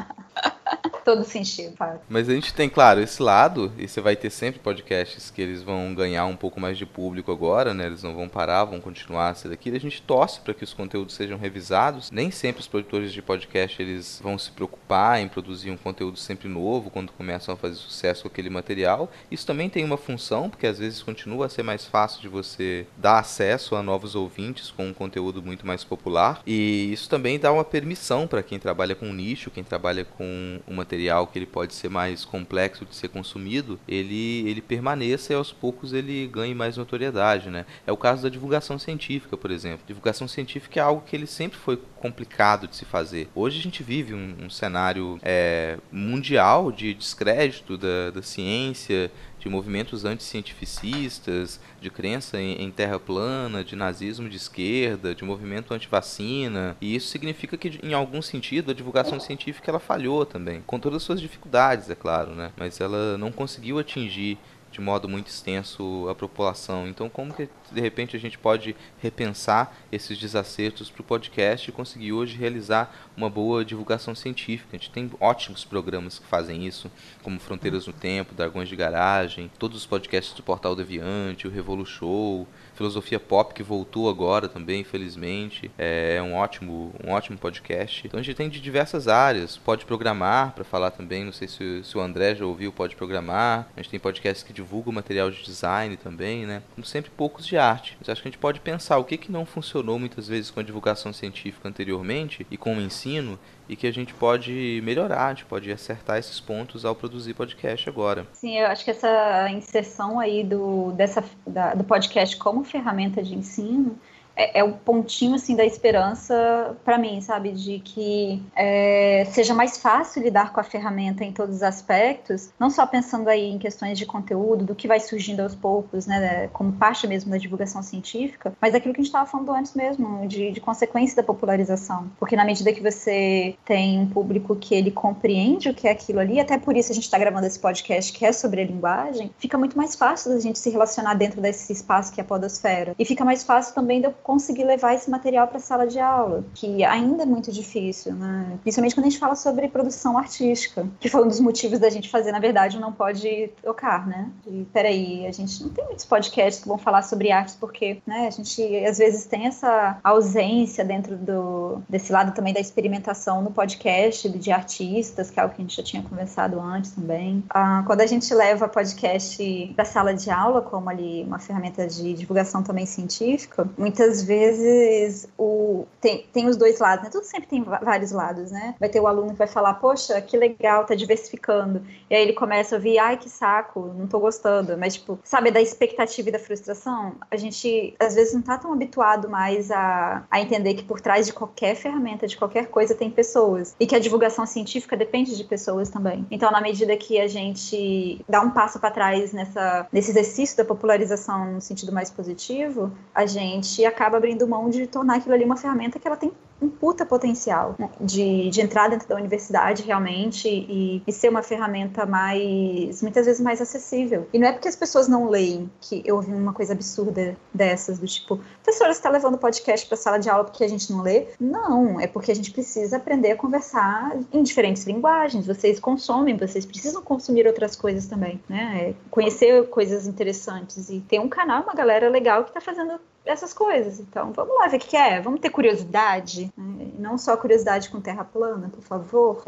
Todo sentido, Fábio. Mas a gente tem, claro, esse lado, e você vai ter sempre podcasts que eles vão ganhar um pouco mais de público agora, né? Eles não vão parar, vão continuar a ser daquilo. A gente torce para que os conteúdos sejam revisados. Nem sempre os produtores de podcast eles vão se preocupar em produzir um conteúdo sempre novo quando começam a fazer sucesso com aquele material. Isso também tem uma função, porque às vezes continua a ser mais fácil de você dar acesso a novos ouvintes com um conteúdo muito mais popular. E isso também dá uma permissão para quem trabalha com nicho, quem trabalha com um material que ele pode ser mais complexo de ser consumido, ele, ele permaneça e aos poucos ele ganhe mais notoriedade, né? É o caso da divulgação científica, por exemplo. Divulgação científica é algo que ele sempre foi complicado de se fazer. Hoje a gente vive um, um cenário é, mundial de descrédito da, da ciência, de movimentos anticientificistas, de crença em, em terra plana, de nazismo de esquerda, de movimento antivacina. E isso significa que, em algum sentido, a divulgação científica ela falhou também. Com todas as suas dificuldades, é claro, né? Mas ela não conseguiu atingir de modo muito extenso a população. Então, como que de repente a gente pode repensar esses desacertos para o podcast e conseguir hoje realizar uma boa divulgação científica? A gente tem ótimos programas que fazem isso, como Fronteiras no Tempo, Dragões de Garagem, todos os podcasts do Portal Deviante, o Revolu Show, Filosofia Pop, que voltou agora também, infelizmente. É um ótimo, um ótimo podcast. Então a gente tem de diversas áreas. Pode Programar, para falar também, não sei se, se o André já ouviu, Pode Programar. A gente tem podcasts que divulgam material de design também, né? Como sempre, poucos de arte. Mas acho que a gente pode pensar o que, que não funcionou muitas vezes com a divulgação científica anteriormente e com o ensino, e que a gente pode melhorar, a gente pode acertar esses pontos ao produzir podcast agora. Sim, eu acho que essa inserção aí do, dessa, da, do podcast como ferramenta de ensino é, é o pontinho, assim, da esperança para mim, sabe? De que é, seja mais fácil lidar com a ferramenta em todos os aspectos, não só pensando aí em questões de conteúdo, do que vai surgindo aos poucos, né? Como parte mesmo da divulgação científica, mas aquilo que a gente estava falando antes mesmo, de, de consequência da popularização. Porque na medida que você tem um público que ele compreende o que é aquilo ali, até por isso a gente está gravando esse podcast que é sobre a linguagem, fica muito mais fácil da gente se relacionar dentro desse espaço que é a podosfera. E fica mais fácil também de eu conseguir levar esse material para a sala de aula, que ainda é muito difícil, né? Principalmente quando a gente fala sobre produção artística, que foi um dos motivos da gente fazer, na verdade, o Não Pode Tocar, né? E, peraí, a gente não tem muitos podcasts que vão falar sobre artes, porque, né, a gente às vezes tem essa ausência dentro do, desse lado também da experimentação no podcast de artistas, que é algo que a gente já tinha conversado antes também. Ah, quando a gente leva podcast para a sala de aula, como ali uma ferramenta de divulgação também científica, muitas vezes o, tem, tem os dois lados, né? Tudo sempre tem vários lados, né? Vai ter o aluno que vai falar, poxa, que legal, tá diversificando. E aí ele começa a ouvir, ai, que saco, não tô gostando. Mas, tipo, sabe, da expectativa e da frustração, a gente, às vezes, não tá tão habituado mais a, a entender que por trás de qualquer ferramenta, de qualquer coisa, tem pessoas. E que a divulgação científica depende de pessoas também. Então, na medida que a gente dá um passo para trás nessa, nesse exercício da popularização no sentido mais positivo, a gente acaba abrindo mão de tornar aquilo ali uma ferramenta que ela tem um puta potencial, né? de, de entrar dentro da universidade realmente e, e ser uma ferramenta mais, muitas vezes mais acessível. E não é porque as pessoas não leem que eu ouvi uma coisa absurda dessas, do tipo, professora, você está levando podcast para a sala de aula porque a gente não lê? Não, é porque a gente precisa aprender a conversar em diferentes linguagens, vocês consomem, vocês precisam consumir outras coisas também, né? Conhecer coisas interessantes e ter um canal, uma galera legal que está fazendo essas coisas. Então, vamos lá ver o que é. Vamos ter curiosidade, né? Não só curiosidade com terra plana, por favor.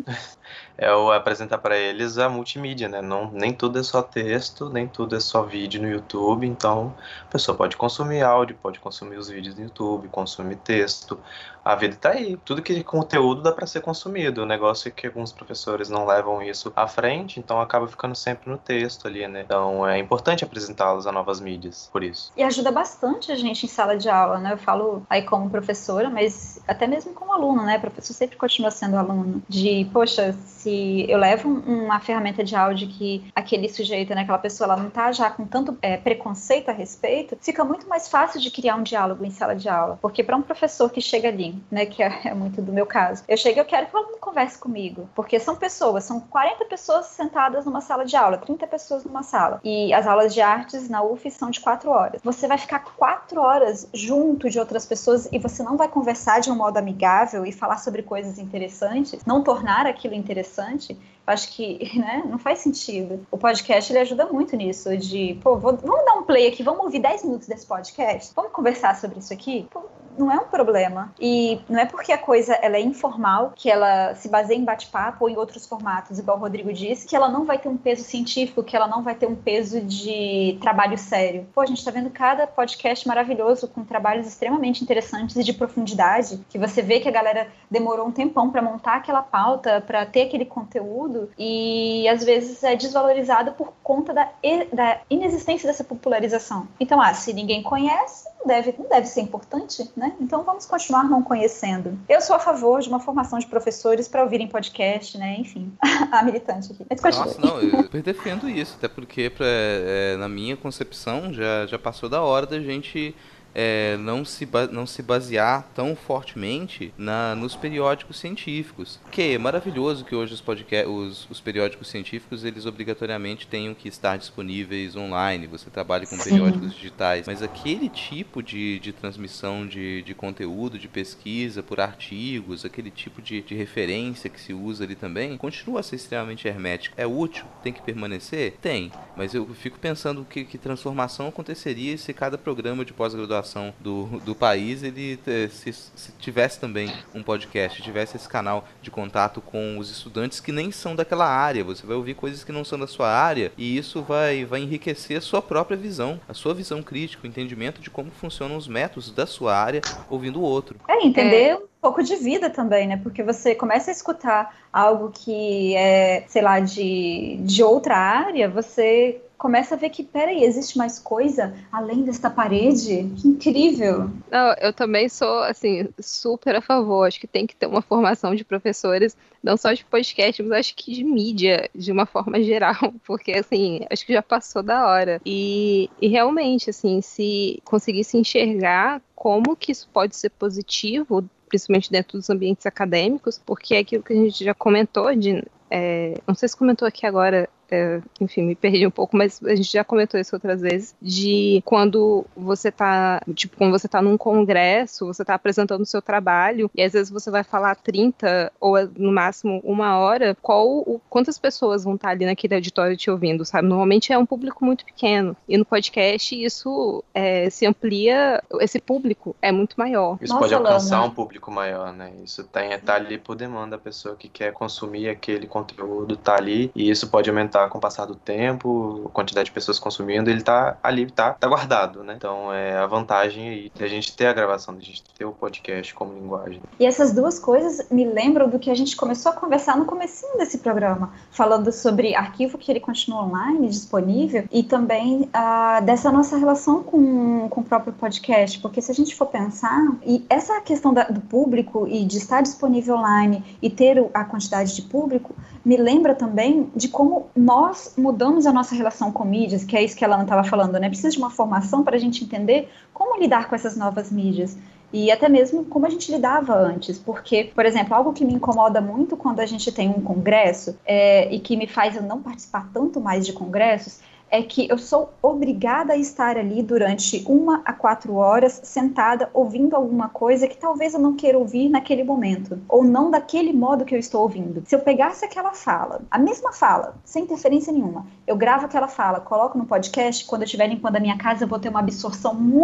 é o apresentar para eles a multimídia, né? Não, nem tudo é só texto, nem tudo é só vídeo no YouTube, então a pessoa pode consumir áudio, pode consumir os vídeos no YouTube, consumir texto, a vida tá aí, tudo que é conteúdo dá para ser consumido, o negócio é que alguns professores não levam isso à frente, então acaba ficando sempre no texto ali, né? Então é importante apresentá-los a novas mídias, por isso. E ajuda bastante a gente em sala de aula, né? Eu falo aí como professora, mas até mesmo como aluno, né? O professor sempre continua sendo aluno, de, poxa, se eu levo uma ferramenta de áudio que aquele sujeito, né, aquela pessoa, ela não tá já com tanto é, preconceito a respeito, fica muito mais fácil de criar um diálogo em sala de aula, porque para um professor que chega ali, né, que é, é muito do meu caso, eu chego e eu quero que o aluno converse comigo, porque são pessoas, são quarenta pessoas sentadas numa sala de aula, trinta pessoas numa sala, e as aulas de artes na U F são de quatro horas. Você vai ficar quatro horas junto de outras pessoas e você não vai conversar de um modo amigável e falar sobre coisas interessantes, não tornar aquilo interessante. Acho que, né, não faz sentido. O podcast, ele ajuda muito nisso, de, pô, vou, vamos dar um play aqui, vamos ouvir dez minutos desse podcast? Vamos conversar sobre isso aqui? Pô, não é um problema. E não é porque a coisa ela é informal, que ela se baseia em bate-papo ou em outros formatos, igual o Rodrigo disse, que ela não vai ter um peso científico, que ela não vai ter um peso de trabalho sério. Pô, a gente tá vendo cada podcast maravilhoso, com trabalhos extremamente interessantes e de profundidade, que você vê que a galera demorou um tempão pra montar aquela pauta, pra ter aquele conteúdo, e às vezes é desvalorizado por conta da, da inexistência dessa popularização. Então, ah, se ninguém conhece, não deve, não deve ser importante, né? Então vamos continuar não conhecendo. Eu sou a favor de uma formação de professores para ouvirem podcast, né? Enfim, a militante aqui. Mas Nossa, não, eu defendo isso, até porque pra, é, na minha concepção já, já passou da hora da gente É, não, se não se basear tão fortemente na, nos periódicos científicos. Que é maravilhoso que hoje os, podcast, os, os periódicos científicos, eles obrigatoriamente tenham que estar disponíveis online, você trabalha com Sim. periódicos digitais, mas aquele tipo de, de transmissão de, de conteúdo, de pesquisa por artigos, aquele tipo de, de referência que se usa ali também, continua a ser extremamente hermético. É útil? Tem que permanecer? Tem, mas eu fico pensando que, que transformação aconteceria se cada programa de pós-graduação Do, do país, ele se, se tivesse também um podcast, tivesse esse canal de contato com os estudantes que nem são daquela área. Você vai ouvir coisas que não são da sua área e isso vai, vai enriquecer a sua própria visão, a sua visão crítica, o entendimento de como funcionam os métodos da sua área ouvindo o outro. É, entender é. um pouco de vida também, né? Porque você começa a escutar algo que é, sei lá, de, de outra área, você começa a ver que, peraí, existe mais coisa além desta parede? Que incrível! Não, eu também sou, assim, super a favor. Acho que tem que ter uma formação de professores, não só de podcast, mas acho que de mídia, de uma forma geral, porque, assim, acho que já passou da hora. E, e realmente, assim, se conseguisse enxergar como que isso pode ser positivo, principalmente dentro dos ambientes acadêmicos, porque é aquilo que a gente já comentou, de, é, não sei se comentou aqui agora, É, enfim, me perdi um pouco, mas a gente já comentou isso outras vezes, de quando você tá, tipo, quando você tá num congresso, você tá apresentando o seu trabalho, e às vezes você vai falar trinta, ou no máximo uma hora, qual, o, quantas pessoas vão estar ali naquele auditório te ouvindo, sabe? Normalmente é um público muito pequeno, e no podcast isso é, se amplia, esse público é muito maior. Isso Nossa, pode alcançar Lana. um público maior, né? Isso tem, tá ali por demanda, a pessoa que quer consumir aquele conteúdo tá ali, e isso pode aumentar com o passar do tempo, a quantidade de pessoas consumindo, ele tá ali, tá, tá guardado, né? Então é a vantagem aí de a gente ter a gravação, de a gente ter o podcast como linguagem. E essas duas coisas me lembram do que a gente começou a conversar no comecinho desse programa, falando sobre arquivo que ele continua online, disponível, e também uh, dessa nossa relação com, com o próprio podcast, porque se a gente for pensar, e essa questão da, do público e de estar disponível online e ter a quantidade de público, me lembra também de como nós mudamos a nossa relação com mídias, que é isso que a Lana estava falando, né? Precisa de uma formação para a gente entender como lidar com essas novas mídias. E até mesmo como a gente lidava antes, porque, por exemplo, algo que me incomoda muito quando a gente tem um congresso é, e que me faz eu não participar tanto mais de congressos, é que eu sou obrigada a estar ali durante uma a quatro horas sentada ouvindo alguma coisa que talvez eu não queira ouvir naquele momento, ou não daquele modo que eu estou ouvindo. Se eu pegasse aquela fala, a mesma fala, sem interferência nenhuma, eu gravo aquela fala, coloco no podcast, quando eu estiver limpando a minha casa eu vou ter uma absorção muito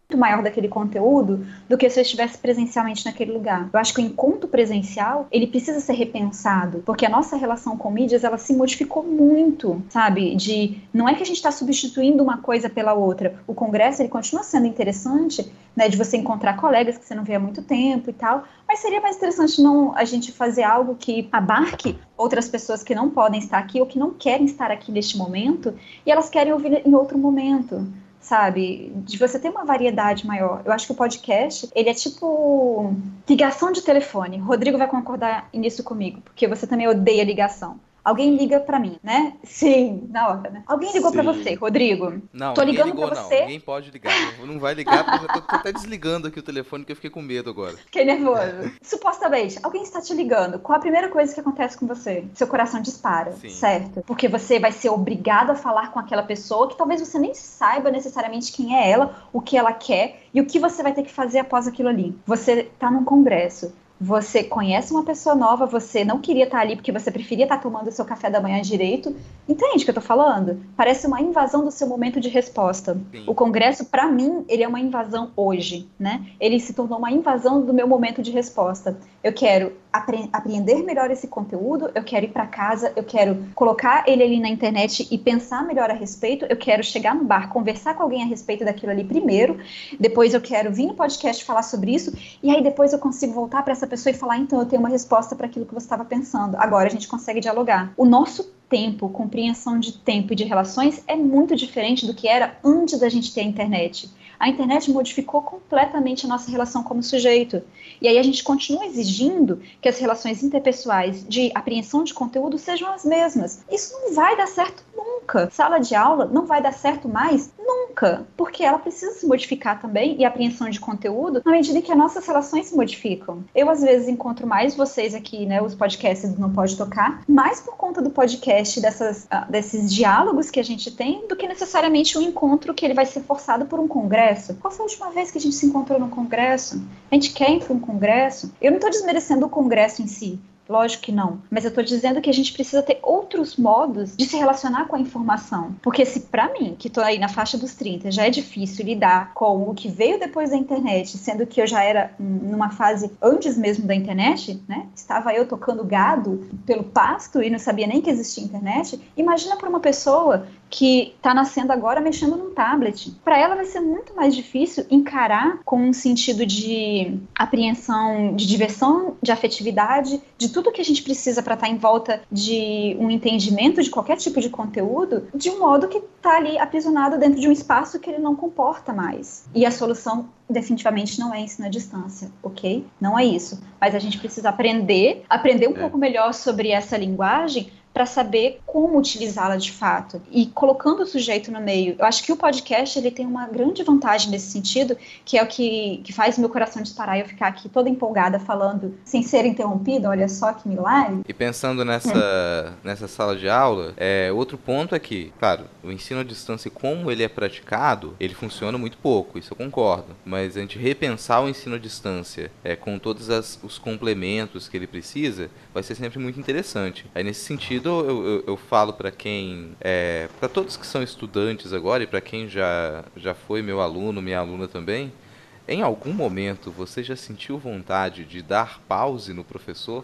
maior daquele conteúdo do que se eu estivesse presencialmente naquele lugar. Eu acho que o encontro presencial, ele precisa ser repensado, porque a nossa relação com mídias, ela se modificou muito, sabe? De, não é que a gente está substituindo uma coisa pela outra. O congresso, ele continua sendo interessante, né, de você encontrar colegas que você não vê há muito tempo e tal, mas seria mais interessante não a gente fazer algo que abarque outras pessoas que não podem estar aqui ou que não querem estar aqui neste momento e elas querem ouvir em outro momento. Sabe, de você ter uma variedade maior. Eu acho que o podcast, ele é tipo ligação de telefone. Rodrigo vai concordar nisso comigo, porque você também odeia ligação. Alguém liga pra mim, né? Sim, na hora, né? Alguém ligou Sim. pra você, Rodrigo? Não, tô ligando ligou, pra não. você. Ninguém pode ligar. Não vai ligar, porque eu já tô, tô até desligando aqui o telefone, que eu fiquei com medo agora. Fiquei nervoso. Supostamente, alguém está te ligando. Qual a primeira coisa que acontece com você? Seu coração dispara, Sim. certo? Porque você vai ser obrigado a falar com aquela pessoa que talvez você nem saiba necessariamente quem é ela, o que ela quer e o que você vai ter que fazer após aquilo ali. Você tá num congresso. Você conhece uma pessoa nova, você não queria estar ali porque você preferia estar tomando o seu café da manhã direito. Entende o que eu tô falando? Parece uma invasão do seu momento de resposta. Sim. O congresso, pra mim, ele é uma invasão hoje, né? Ele se tornou uma invasão do meu momento de resposta. Eu quero apre- apreender melhor esse conteúdo, eu quero ir pra casa, eu quero colocar ele ali na internet e pensar melhor a respeito, eu quero chegar no bar, conversar com alguém a respeito daquilo ali primeiro, depois eu quero vir no podcast falar sobre isso, e aí depois eu consigo voltar pra essa pessoa e falar, então eu tenho uma resposta para aquilo que você estava pensando. Agora a gente consegue dialogar. O nosso tempo, compreensão de tempo e de relações é muito diferente do que era antes da gente ter a internet. A internet modificou completamente a nossa relação como sujeito. E aí a gente continua exigindo que as relações interpessoais de apreensão de conteúdo sejam as mesmas. Isso não vai dar certo nunca. Sala de aula não vai dar certo mais nunca, porque ela precisa se modificar também, e a apreensão de conteúdo, na medida em que as nossas relações se modificam. Eu, às vezes, encontro mais vocês aqui, né, os podcasts do Não Pode Tocar, mais por conta do podcast, dessas, uh, desses diálogos que a gente tem, do que necessariamente um encontro que ele vai ser forçado por um congresso. Qual foi a última vez que a gente se encontrou no congresso? A gente quer ir para um congresso? Eu não estou desmerecendo o congresso em si, lógico que não. Mas eu tô dizendo que a gente precisa ter outros modos de se relacionar com a informação. Porque se pra mim, que tô aí na faixa dos trinta, já é difícil lidar com o que veio depois da internet, sendo que eu já era numa fase antes mesmo da internet, né? Estava eu tocando gado pelo pasto e não sabia nem que existia internet. Imagina para uma pessoa que tá nascendo agora mexendo num tablet. Para ela vai ser muito mais difícil encarar com um sentido de apreensão, de diversão, de afetividade, de tudo que a gente precisa para estar em volta de um entendimento de qualquer tipo de conteúdo, de um modo que tá ali aprisionado dentro de um espaço que ele não comporta mais. E a solução definitivamente não é ensino à distância, ok? Não é isso. Mas a gente precisa aprender, aprender um é. pouco melhor sobre essa linguagem para saber como utilizá-la de fato e colocando o sujeito no meio. Eu acho que o podcast ele tem uma grande vantagem nesse sentido, que é o que, que faz o meu coração disparar e eu ficar aqui toda empolgada falando sem ser interrompida. Olha só que milagre. E pensando nessa, é. nessa sala de aula, é, outro ponto é que, claro, o ensino à distância, como ele é praticado, ele funciona muito pouco, isso eu concordo, mas a gente repensar o ensino à distância é, com todos as, os complementos que ele precisa, vai ser sempre muito interessante. Aí nesse sentido Eu, eu, eu falo para quem, é, para todos que são estudantes agora e para quem já, já foi meu aluno, minha aluna também, em algum momento você já sentiu vontade de dar pause no professor?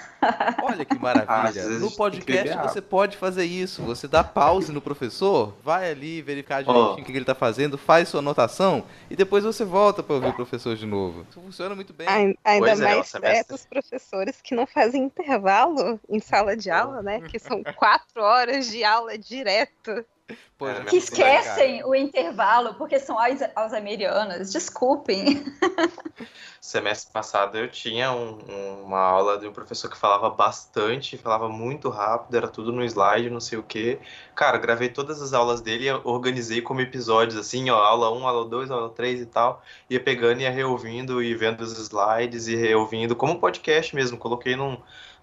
Olha que maravilha, ah, no podcast você pode fazer isso, você dá pause no professor, vai ali verificar direitinho oh. o que ele está fazendo, faz sua anotação e depois você volta para ouvir o professor de novo. Isso funciona muito bem. Ainda pois mais é, para os professores que não fazem intervalo em sala de aula, né, que são quatro horas de aula direto. Pô, que esquecem o intervalo porque são alzheimerianas, desculpem. Semestre passado eu tinha um, uma aula de um professor que falava bastante, falava muito rápido, era tudo no slide, não sei o que. Cara, gravei todas as aulas dele e organizei como episódios, assim, ó, aula um, aula dois, aula três e tal. Ia pegando, ia reouvindo e vendo os slides e reouvindo, como um podcast mesmo. Coloquei num,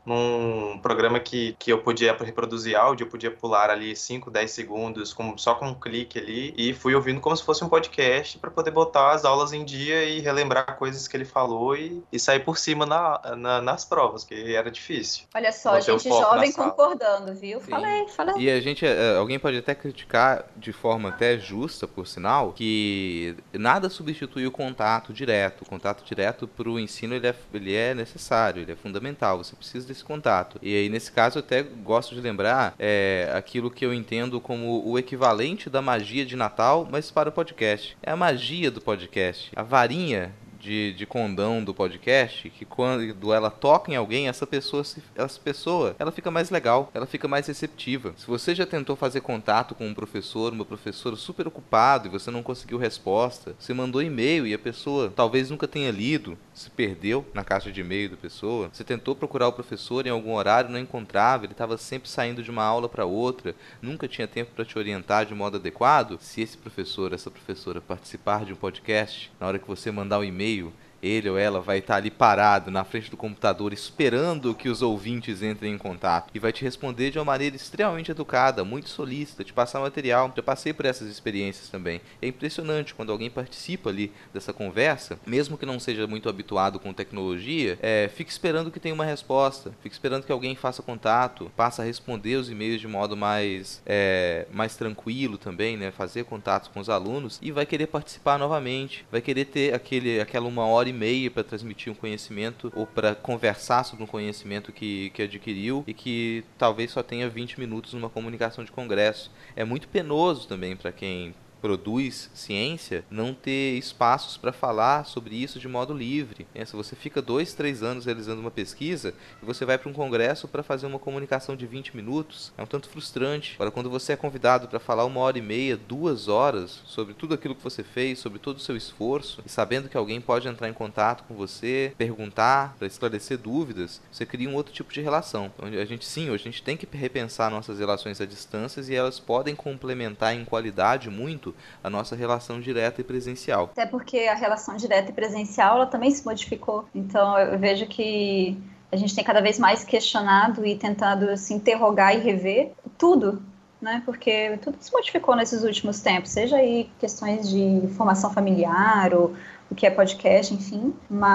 num programa que, que eu podia reproduzir áudio, eu podia pular ali cinco, dez segundos com, só com um clique ali, e fui ouvindo como se fosse um podcast para poder botar as aulas em dia e relembrar coisas que ele falou e, e sair por cima na, na, nas provas, que era difícil. Olha só, gente jovem concordando, viu? Sim. Falei, falei. E a gente, alguém pode até criticar de forma até justa, por sinal, que nada substitui o contato direto. O contato direto para o ensino ele é, ele é necessário, ele é fundamental, você precisa desse contato. E aí, nesse caso, eu até gosto de lembrar é, aquilo que eu entendo como o equivalente da magia de Natal, mas para o podcast. É a magia do podcast, a varinha De, de condão do podcast, que quando ela toca em alguém, essa pessoa, essa pessoa, ela fica mais legal, ela fica mais receptiva. Se você já tentou fazer contato com um professor, uma professora super ocupado e você não conseguiu resposta, você mandou e-mail e a pessoa talvez nunca tenha lido, se perdeu na caixa de e-mail da pessoa, você tentou procurar o professor em algum horário, não encontrava, ele estava sempre saindo de uma aula para outra, nunca tinha tempo para te orientar de modo adequado. Se esse professor, essa professora participar de um podcast, na hora que você mandar o e-mail, ele ou ela vai estar ali parado na frente do computador esperando que os ouvintes entrem em contato e vai te responder de uma maneira extremamente educada, muito solícita, te passar material. Já passei por essas experiências também. É impressionante quando alguém participa ali dessa conversa, mesmo que não seja muito habituado com tecnologia, é, fica esperando que tenha uma resposta, fica esperando que alguém faça contato, passa a responder os e-mails de modo mais, é, mais tranquilo também, né? Fazer contatos com os alunos e vai querer participar novamente, vai querer ter aquele, aquela uma hora e meia para transmitir um conhecimento ou para conversar sobre um conhecimento que, que adquiriu e que talvez só tenha vinte minutos numa comunicação de congresso. É muito penoso também para quem produz ciência, não ter espaços para falar sobre isso de modo livre. É, se você fica dois, três anos realizando uma pesquisa e você vai para um congresso para fazer uma comunicação de vinte minutos, é um tanto frustrante. Agora, quando você é convidado para falar uma hora e meia, duas horas sobre tudo aquilo que você fez, sobre todo o seu esforço, e sabendo que alguém pode entrar em contato com você, perguntar, para esclarecer dúvidas, você cria um outro tipo de relação. Então, a gente sim, a gente tem que repensar nossas relações à distância e elas podem complementar em qualidade muito a nossa relação direta e presencial. Até porque a relação direta e presencial ela também se modificou. Então eu vejo que a gente tem cada vez mais questionado e tentado se interrogar e rever tudo, né? Porque tudo se modificou nesses últimos tempos, seja aí questões de formação familiar ou o que é podcast, enfim.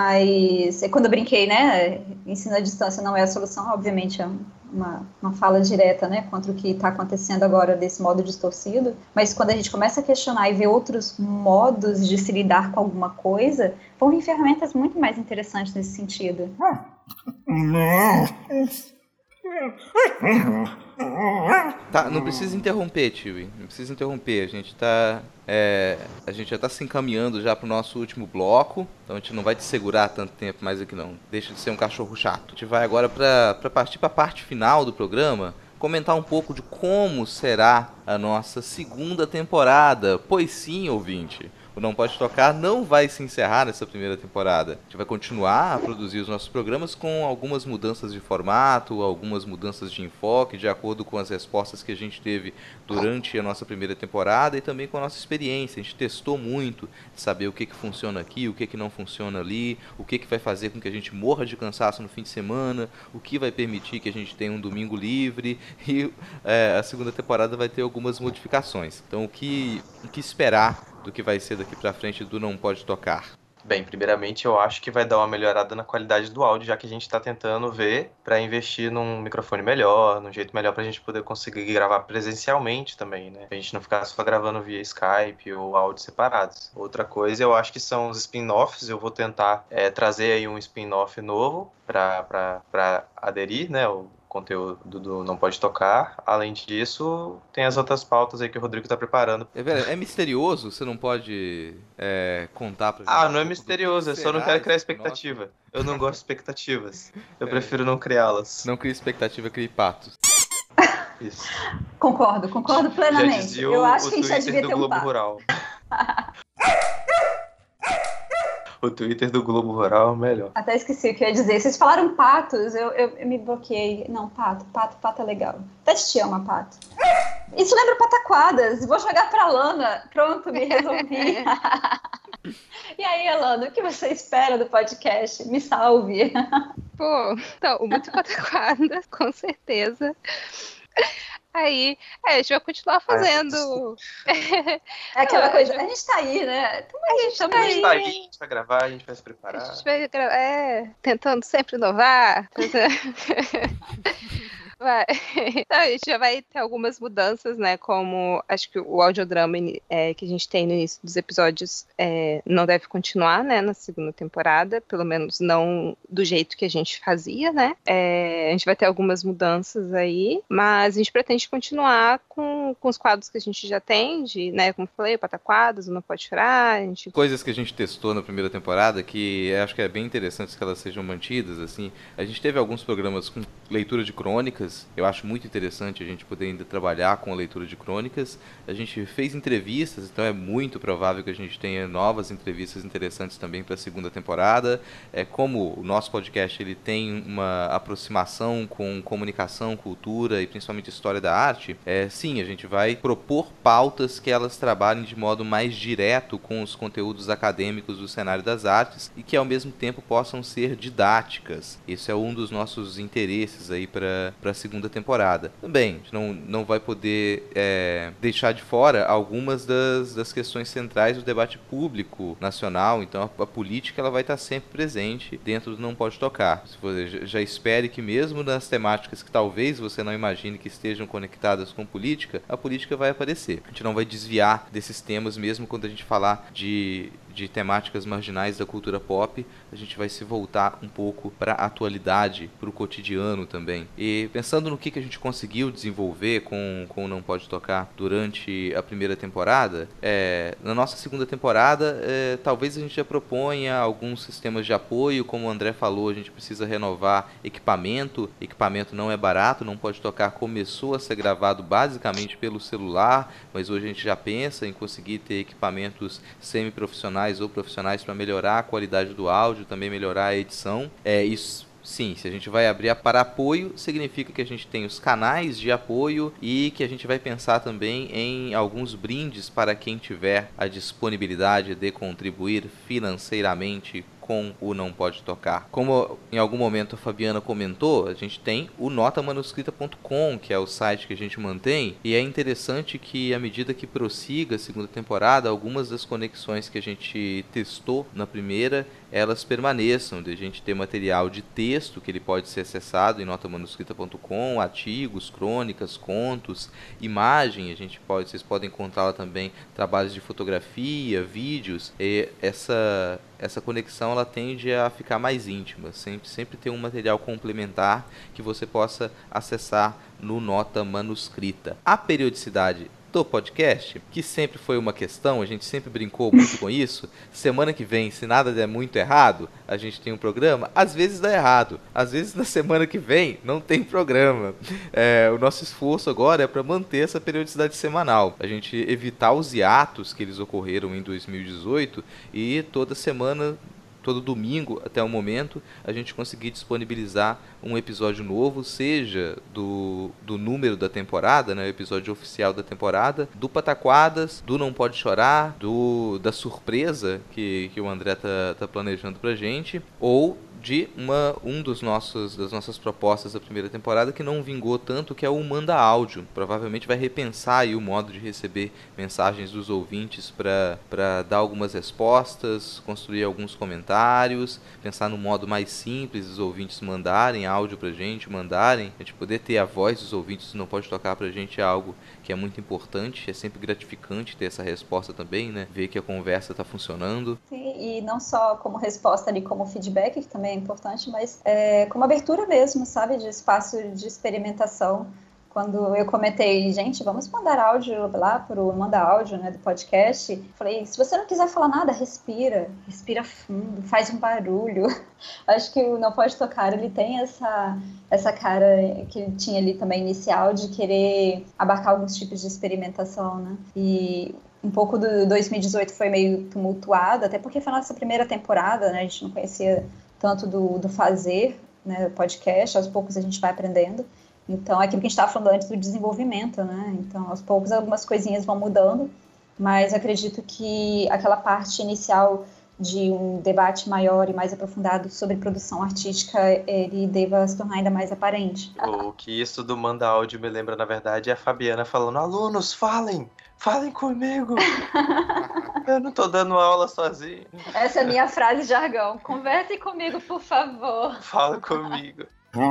Mas quando eu brinquei, né, ensino à distância não é a solução, obviamente é uma, uma fala direta, né, contra o que está acontecendo agora desse modo distorcido, mas quando a gente começa a questionar e ver outros modos de se lidar com alguma coisa, vão vir ferramentas muito mais interessantes nesse sentido. Tá, não precisa interromper, Tio. Não precisa interromper. A gente tá. É, a gente já tá se encaminhando já pro nosso último bloco. Então a gente não vai te segurar tanto tempo mais aqui não. Deixa de ser um cachorro chato. A gente vai agora pra, pra partir pra parte final do programa. Comentar um pouco de como será a nossa segunda temporada. Pois sim, ouvinte. O Não Pode Tocar não vai se encerrar nessa primeira temporada. A gente vai continuar a produzir os nossos programas com algumas mudanças de formato, algumas mudanças de enfoque, de acordo com as respostas que a gente teve durante a nossa primeira temporada e também com a nossa experiência. A gente testou muito de saber o que, que funciona aqui, o que, que não funciona ali, o que, que vai fazer com que a gente morra de cansaço no fim de semana, o que vai permitir que a gente tenha um domingo livre e é, a segunda temporada vai ter algumas modificações. Então o que, o que esperar do que vai ser daqui pra frente do Não Pode Tocar? Bem, primeiramente eu acho que vai dar uma melhorada na qualidade do áudio, já que a gente está tentando ver para investir num microfone melhor, num jeito melhor para a gente poder conseguir gravar presencialmente também, né? Pra gente não ficar só gravando via Skype ou áudios separados. Outra coisa eu acho que são os spin-offs, eu vou tentar é, trazer aí um spin-off novo para aderir, né? O conteúdo do Não Pode Tocar. Além disso, tem as outras pautas aí que o Rodrigo tá preparando. É, velho, é misterioso? Você não pode é, contar pra gente? Ah, não é misterioso, eu só não quero criar expectativa. Nossa. Eu não gosto de expectativas. Eu é. prefiro não criá-las. Não cria expectativa, crie patos. Isso. Concordo, concordo plenamente. Eu acho que a gente já devia ter um Globo pato. Rural. O Twitter do Globo Rural é o melhor. Até esqueci o que eu ia dizer. Vocês falaram patos, eu, eu, eu me bloqueei. Não, pato, pato, pato é legal. Até te ama, pato. Isso lembra pataquadas. Vou jogar pra Lana. Pronto, me resolvi. E aí, Elana, o que você espera do podcast? Me salve. Pô, então, o Muito Pataquadas, com certeza. Aí, é, a gente vai continuar fazendo. É aquela coisa, a gente tá aí, né? Então, a gente, tá a gente tá aí, a gente vai gravar, a gente vai se preparar. A gente vai gravar, é, tentando sempre inovar. Vai. Então, a gente já vai ter algumas mudanças, né? Como acho que o audiodrama é, que a gente tem no início dos episódios é, não deve continuar, né? Na segunda temporada, pelo menos não do jeito que a gente fazia, né? É, a gente vai ter algumas mudanças aí, mas a gente pretende continuar com, com os quadros que a gente já tem, de, né? Como eu falei, o Pataquadas, o Não Pode Chorar. A gente... Coisas que a gente testou na primeira temporada que acho que é bem interessante que elas sejam mantidas, assim. A gente teve alguns programas com leitura de crônicas. Eu acho muito interessante a gente poder ainda trabalhar com a leitura de crônicas. A gente fez entrevistas, então é muito provável que a gente tenha novas entrevistas interessantes também para a segunda temporada. É, como o nosso podcast ele tem uma aproximação com comunicação, cultura e principalmente história da arte, é, sim, a gente vai propor pautas que elas trabalhem de modo mais direto com os conteúdos acadêmicos do cenário das artes e que ao mesmo tempo possam ser didáticas. Esse é um dos nossos interesses aí para a segunda temporada. Também, a gente não, não vai poder é, deixar de fora algumas das, das questões centrais do debate público nacional, então a, a política ela vai estar sempre presente dentro do Não Pode Tocar. Se você já espere que mesmo nas temáticas que talvez você não imagine que estejam conectadas com política, a política vai aparecer. A gente não vai desviar desses temas mesmo quando a gente falar de... de temáticas marginais da cultura pop, a gente vai se voltar um pouco para a atualidade, para o cotidiano também. E pensando no que, que a gente conseguiu desenvolver com, com o Não Pode Tocar durante a primeira temporada, é, na nossa segunda temporada, é, talvez a gente já proponha alguns sistemas de apoio, como o André falou, a gente precisa renovar equipamento, equipamento não é barato, Não Pode Tocar começou a ser gravado basicamente pelo celular, mas hoje a gente já pensa em conseguir ter equipamentos semi-profissionais ou profissionais para melhorar a qualidade do áudio, também melhorar a edição. É isso. Sim, se a gente vai abrir para apoio, significa que a gente tem os canais de apoio e que a gente vai pensar também em alguns brindes para quem tiver a disponibilidade de contribuir financeiramente com o Não Pode Tocar. Como em algum momento a Fabiana comentou, a gente tem o nota manuscrita ponto com, que é o site que a gente mantém, e é interessante que à medida que prossiga a segunda temporada, algumas das conexões que a gente testou na primeira, elas permaneçam, de a gente ter material de texto que ele pode ser acessado em nota manuscrita ponto com, artigos, crônicas, contos, imagem, a gente pode, vocês podem encontrar lá também trabalhos de fotografia, vídeos, e essa essa conexão ela tende a ficar mais íntima, sempre, sempre ter um material complementar que você possa acessar no nota manuscrita. A periodicidade do podcast, que sempre foi uma questão, a gente sempre brincou muito com isso. Semana que vem, se nada der muito errado, a gente tem um programa. Às vezes dá errado, às vezes na semana que vem não tem programa. É, o nosso esforço agora é para manter essa periodicidade semanal, a gente evitar os hiatos que eles ocorreram em dois mil e dezoito e toda semana, todo domingo até o momento, a gente conseguir disponibilizar um episódio novo, seja do, do número da temporada, né, o episódio oficial da temporada, do Pataquadas, do Não Pode Chorar, do, da surpresa que, que o André tá, tá planejando pra gente, ou de uma, um dos nossos, das nossas propostas da primeira temporada que não vingou tanto, que é o Manda Áudio. Provavelmente vai repensar aí o modo de receber mensagens dos ouvintes para dar algumas respostas, construir alguns comentários, pensar no modo mais simples dos ouvintes mandarem áudio pra gente, mandarem, a gente poder ter a voz dos ouvintes Não Pode Tocar pra gente é algo que é muito importante, é sempre gratificante ter essa resposta também, né? Ver que a conversa está funcionando. Sim, e não só como resposta ali, como feedback, que também é importante, mas é, como abertura mesmo, sabe? De espaço de experimentação. Quando eu comentei, gente, vamos mandar áudio lá pro Manda Áudio, né, do podcast. Falei, se você não quiser falar nada, respira. Respira fundo, faz um barulho. Acho que o Não Pode Tocar, ele tem essa, essa cara que ele tinha ali também inicial de querer abarcar alguns tipos de experimentação, né? E um pouco do dois mil e dezoito foi meio tumultuado, até porque foi a nossa primeira temporada, né? A gente não conhecia tanto do, do fazer, né, do podcast. Aos poucos a gente vai aprendendo. Então, aquilo que a gente estava falando antes do desenvolvimento, né? Então, aos poucos, algumas coisinhas vão mudando. mas acredito que aquela parte inicial de um debate maior e mais aprofundado sobre produção artística, ele deva se tornar ainda mais aparente. O que isso do Manda Áudio me lembra, na verdade, é a Fabiana falando: alunos, falem! Falem comigo! Eu não tô dando aula sozinho. Essa é a minha frase de jargão. Conversem comigo, por favor. Fala comigo.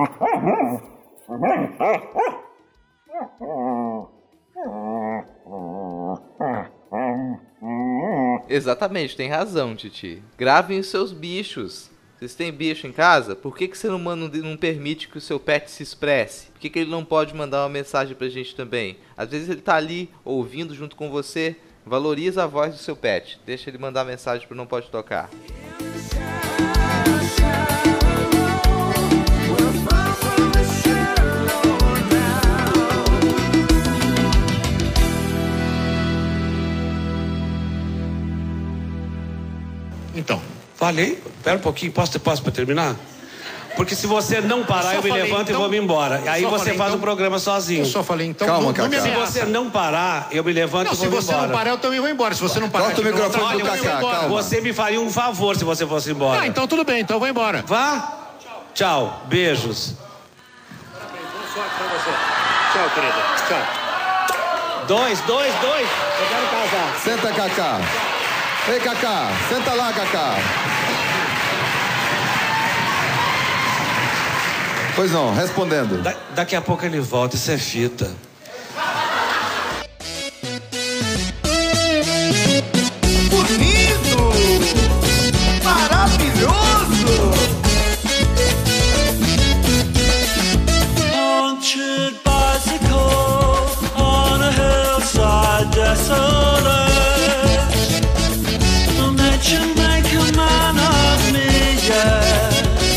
Exatamente, tem razão, Titi. Gravem os seus bichos. Vocês têm bicho em casa? Por que, que você não, manda, não permite que o seu pet se expresse? Por que, que ele não pode mandar uma mensagem pra gente também? Às vezes ele tá ali, ouvindo junto com você. Valoriza a voz do seu pet. Deixa ele mandar mensagem pro Não Pode Tocar. Então, falei, espera um pouquinho, posso, posso para terminar? Porque se você não parar, eu, eu me falei, levanto então, e vou me embora. Aí você falei, faz o então, um programa sozinho. Eu só falei, então... Calma, não, não Se você não parar, eu me levanto não, e vou embora. Se você não parar, eu também vou embora. Se você não parar... Corta o microfone do Cacá, calma. Você me faria um favor se você fosse embora. Ah, então tudo bem, então eu vou embora. Vá. Tchau. Beijos. Parabéns, boa sorte pra você. Tchau, querida. Tchau. Dois, dois, dois. Eu quero casar. Senta, Cacá. Ei, Cacá. Senta lá, Cacá. Pois não, respondendo. Da, daqui a pouco ele volta, isso é fita. Bonito! Maravilhoso! Haunted bicycle on a hillside desolate. Will nature make a man of me, yeah.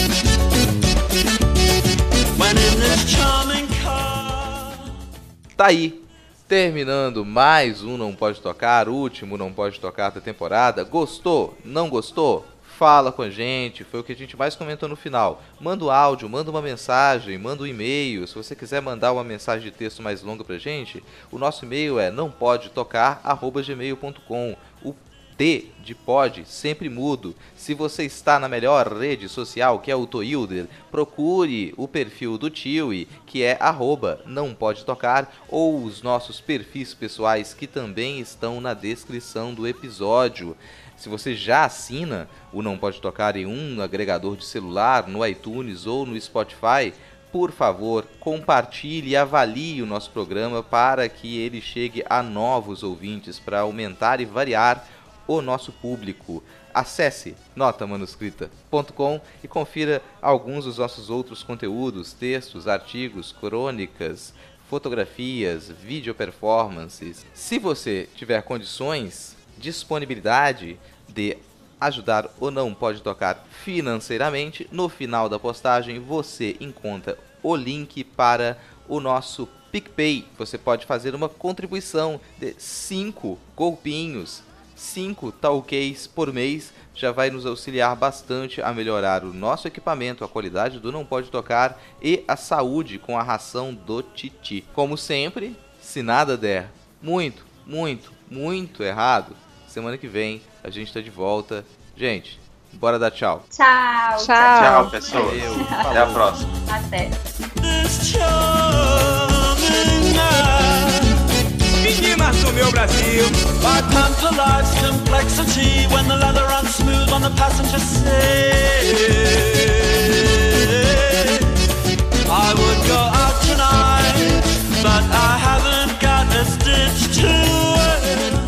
Tá aí, terminando mais um Não Pode Tocar, último Não Pode Tocar da temporada. Gostou? Não gostou? Fala com a gente, foi o que a gente mais comentou no final. Manda um áudio, manda uma mensagem, manda um e-mail. Se você quiser mandar uma mensagem de texto mais longa pra gente, o nosso e-mail é não pode tocar arroba gmail ponto com. O T de pod sempre mudo. Se você está na melhor rede social, que é o Toilder, procure o perfil do Tiwi, que é arroba não pode tocar, ou os nossos perfis pessoais que também estão na descrição do episódio. Se você já assina o Não Pode Tocar em um agregador de celular, no iTunes ou no Spotify, por favor, compartilhe e avalie o nosso programa para que ele chegue a novos ouvintes, para aumentar e variar o nosso público. Acesse nota manuscrita ponto com e confira alguns dos nossos outros conteúdos, textos, artigos, crônicas, fotografias, vídeo performances. Se você tiver condições, disponibilidade de ajudar o Não Pode Tocar financeiramente, no final da postagem você encontra o link para o nosso PicPay. Você pode fazer uma contribuição de cinco golpinhos, cinco talquês por mês, já vai nos auxiliar bastante a melhorar o nosso equipamento, a qualidade do Não Pode Tocar e a saúde com a ração do Titi. Como sempre, se nada der muito, muito, muito errado, semana que vem a gente está de volta. Gente, bora dar tchau. Tchau. Tchau, tchau pessoal. Até a próxima. Até. Meninas do meu Brasil, I come to life's complexity when the leather runs smooth on the passenger seat. I would go out tonight, but I haven't got a stitch to wear.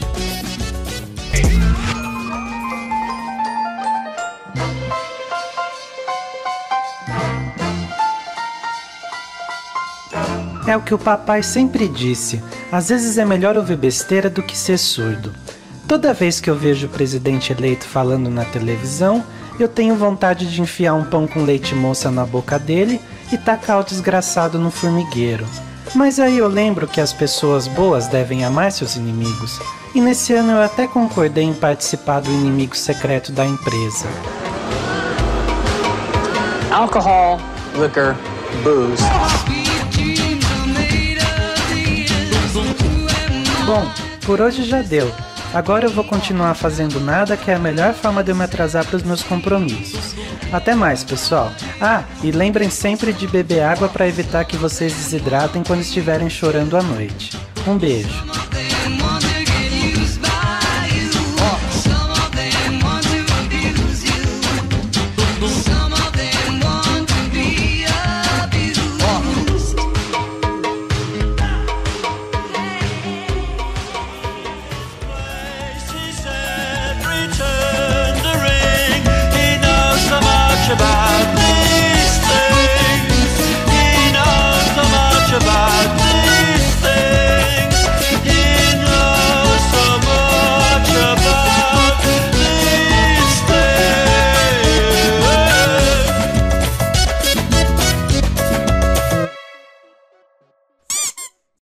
É o que o papai sempre disse, às vezes é melhor ouvir besteira do que ser surdo. Toda vez que eu vejo o presidente eleito falando na televisão, eu tenho vontade de enfiar um pão com leite moça na boca dele e tacar o desgraçado no formigueiro. Mas aí eu lembro que as pessoas boas devem amar seus inimigos, e nesse ano eu até concordei em participar do inimigo secreto da empresa. Alcohol, liquor, booze. Bom, Por hoje já deu. Agora eu vou continuar fazendo nada, que é a melhor forma de eu me atrasar para os meus compromissos. Até mais, pessoal. Ah, e lembrem sempre de beber água para evitar que vocês desidratem quando estiverem chorando à noite. Um beijo.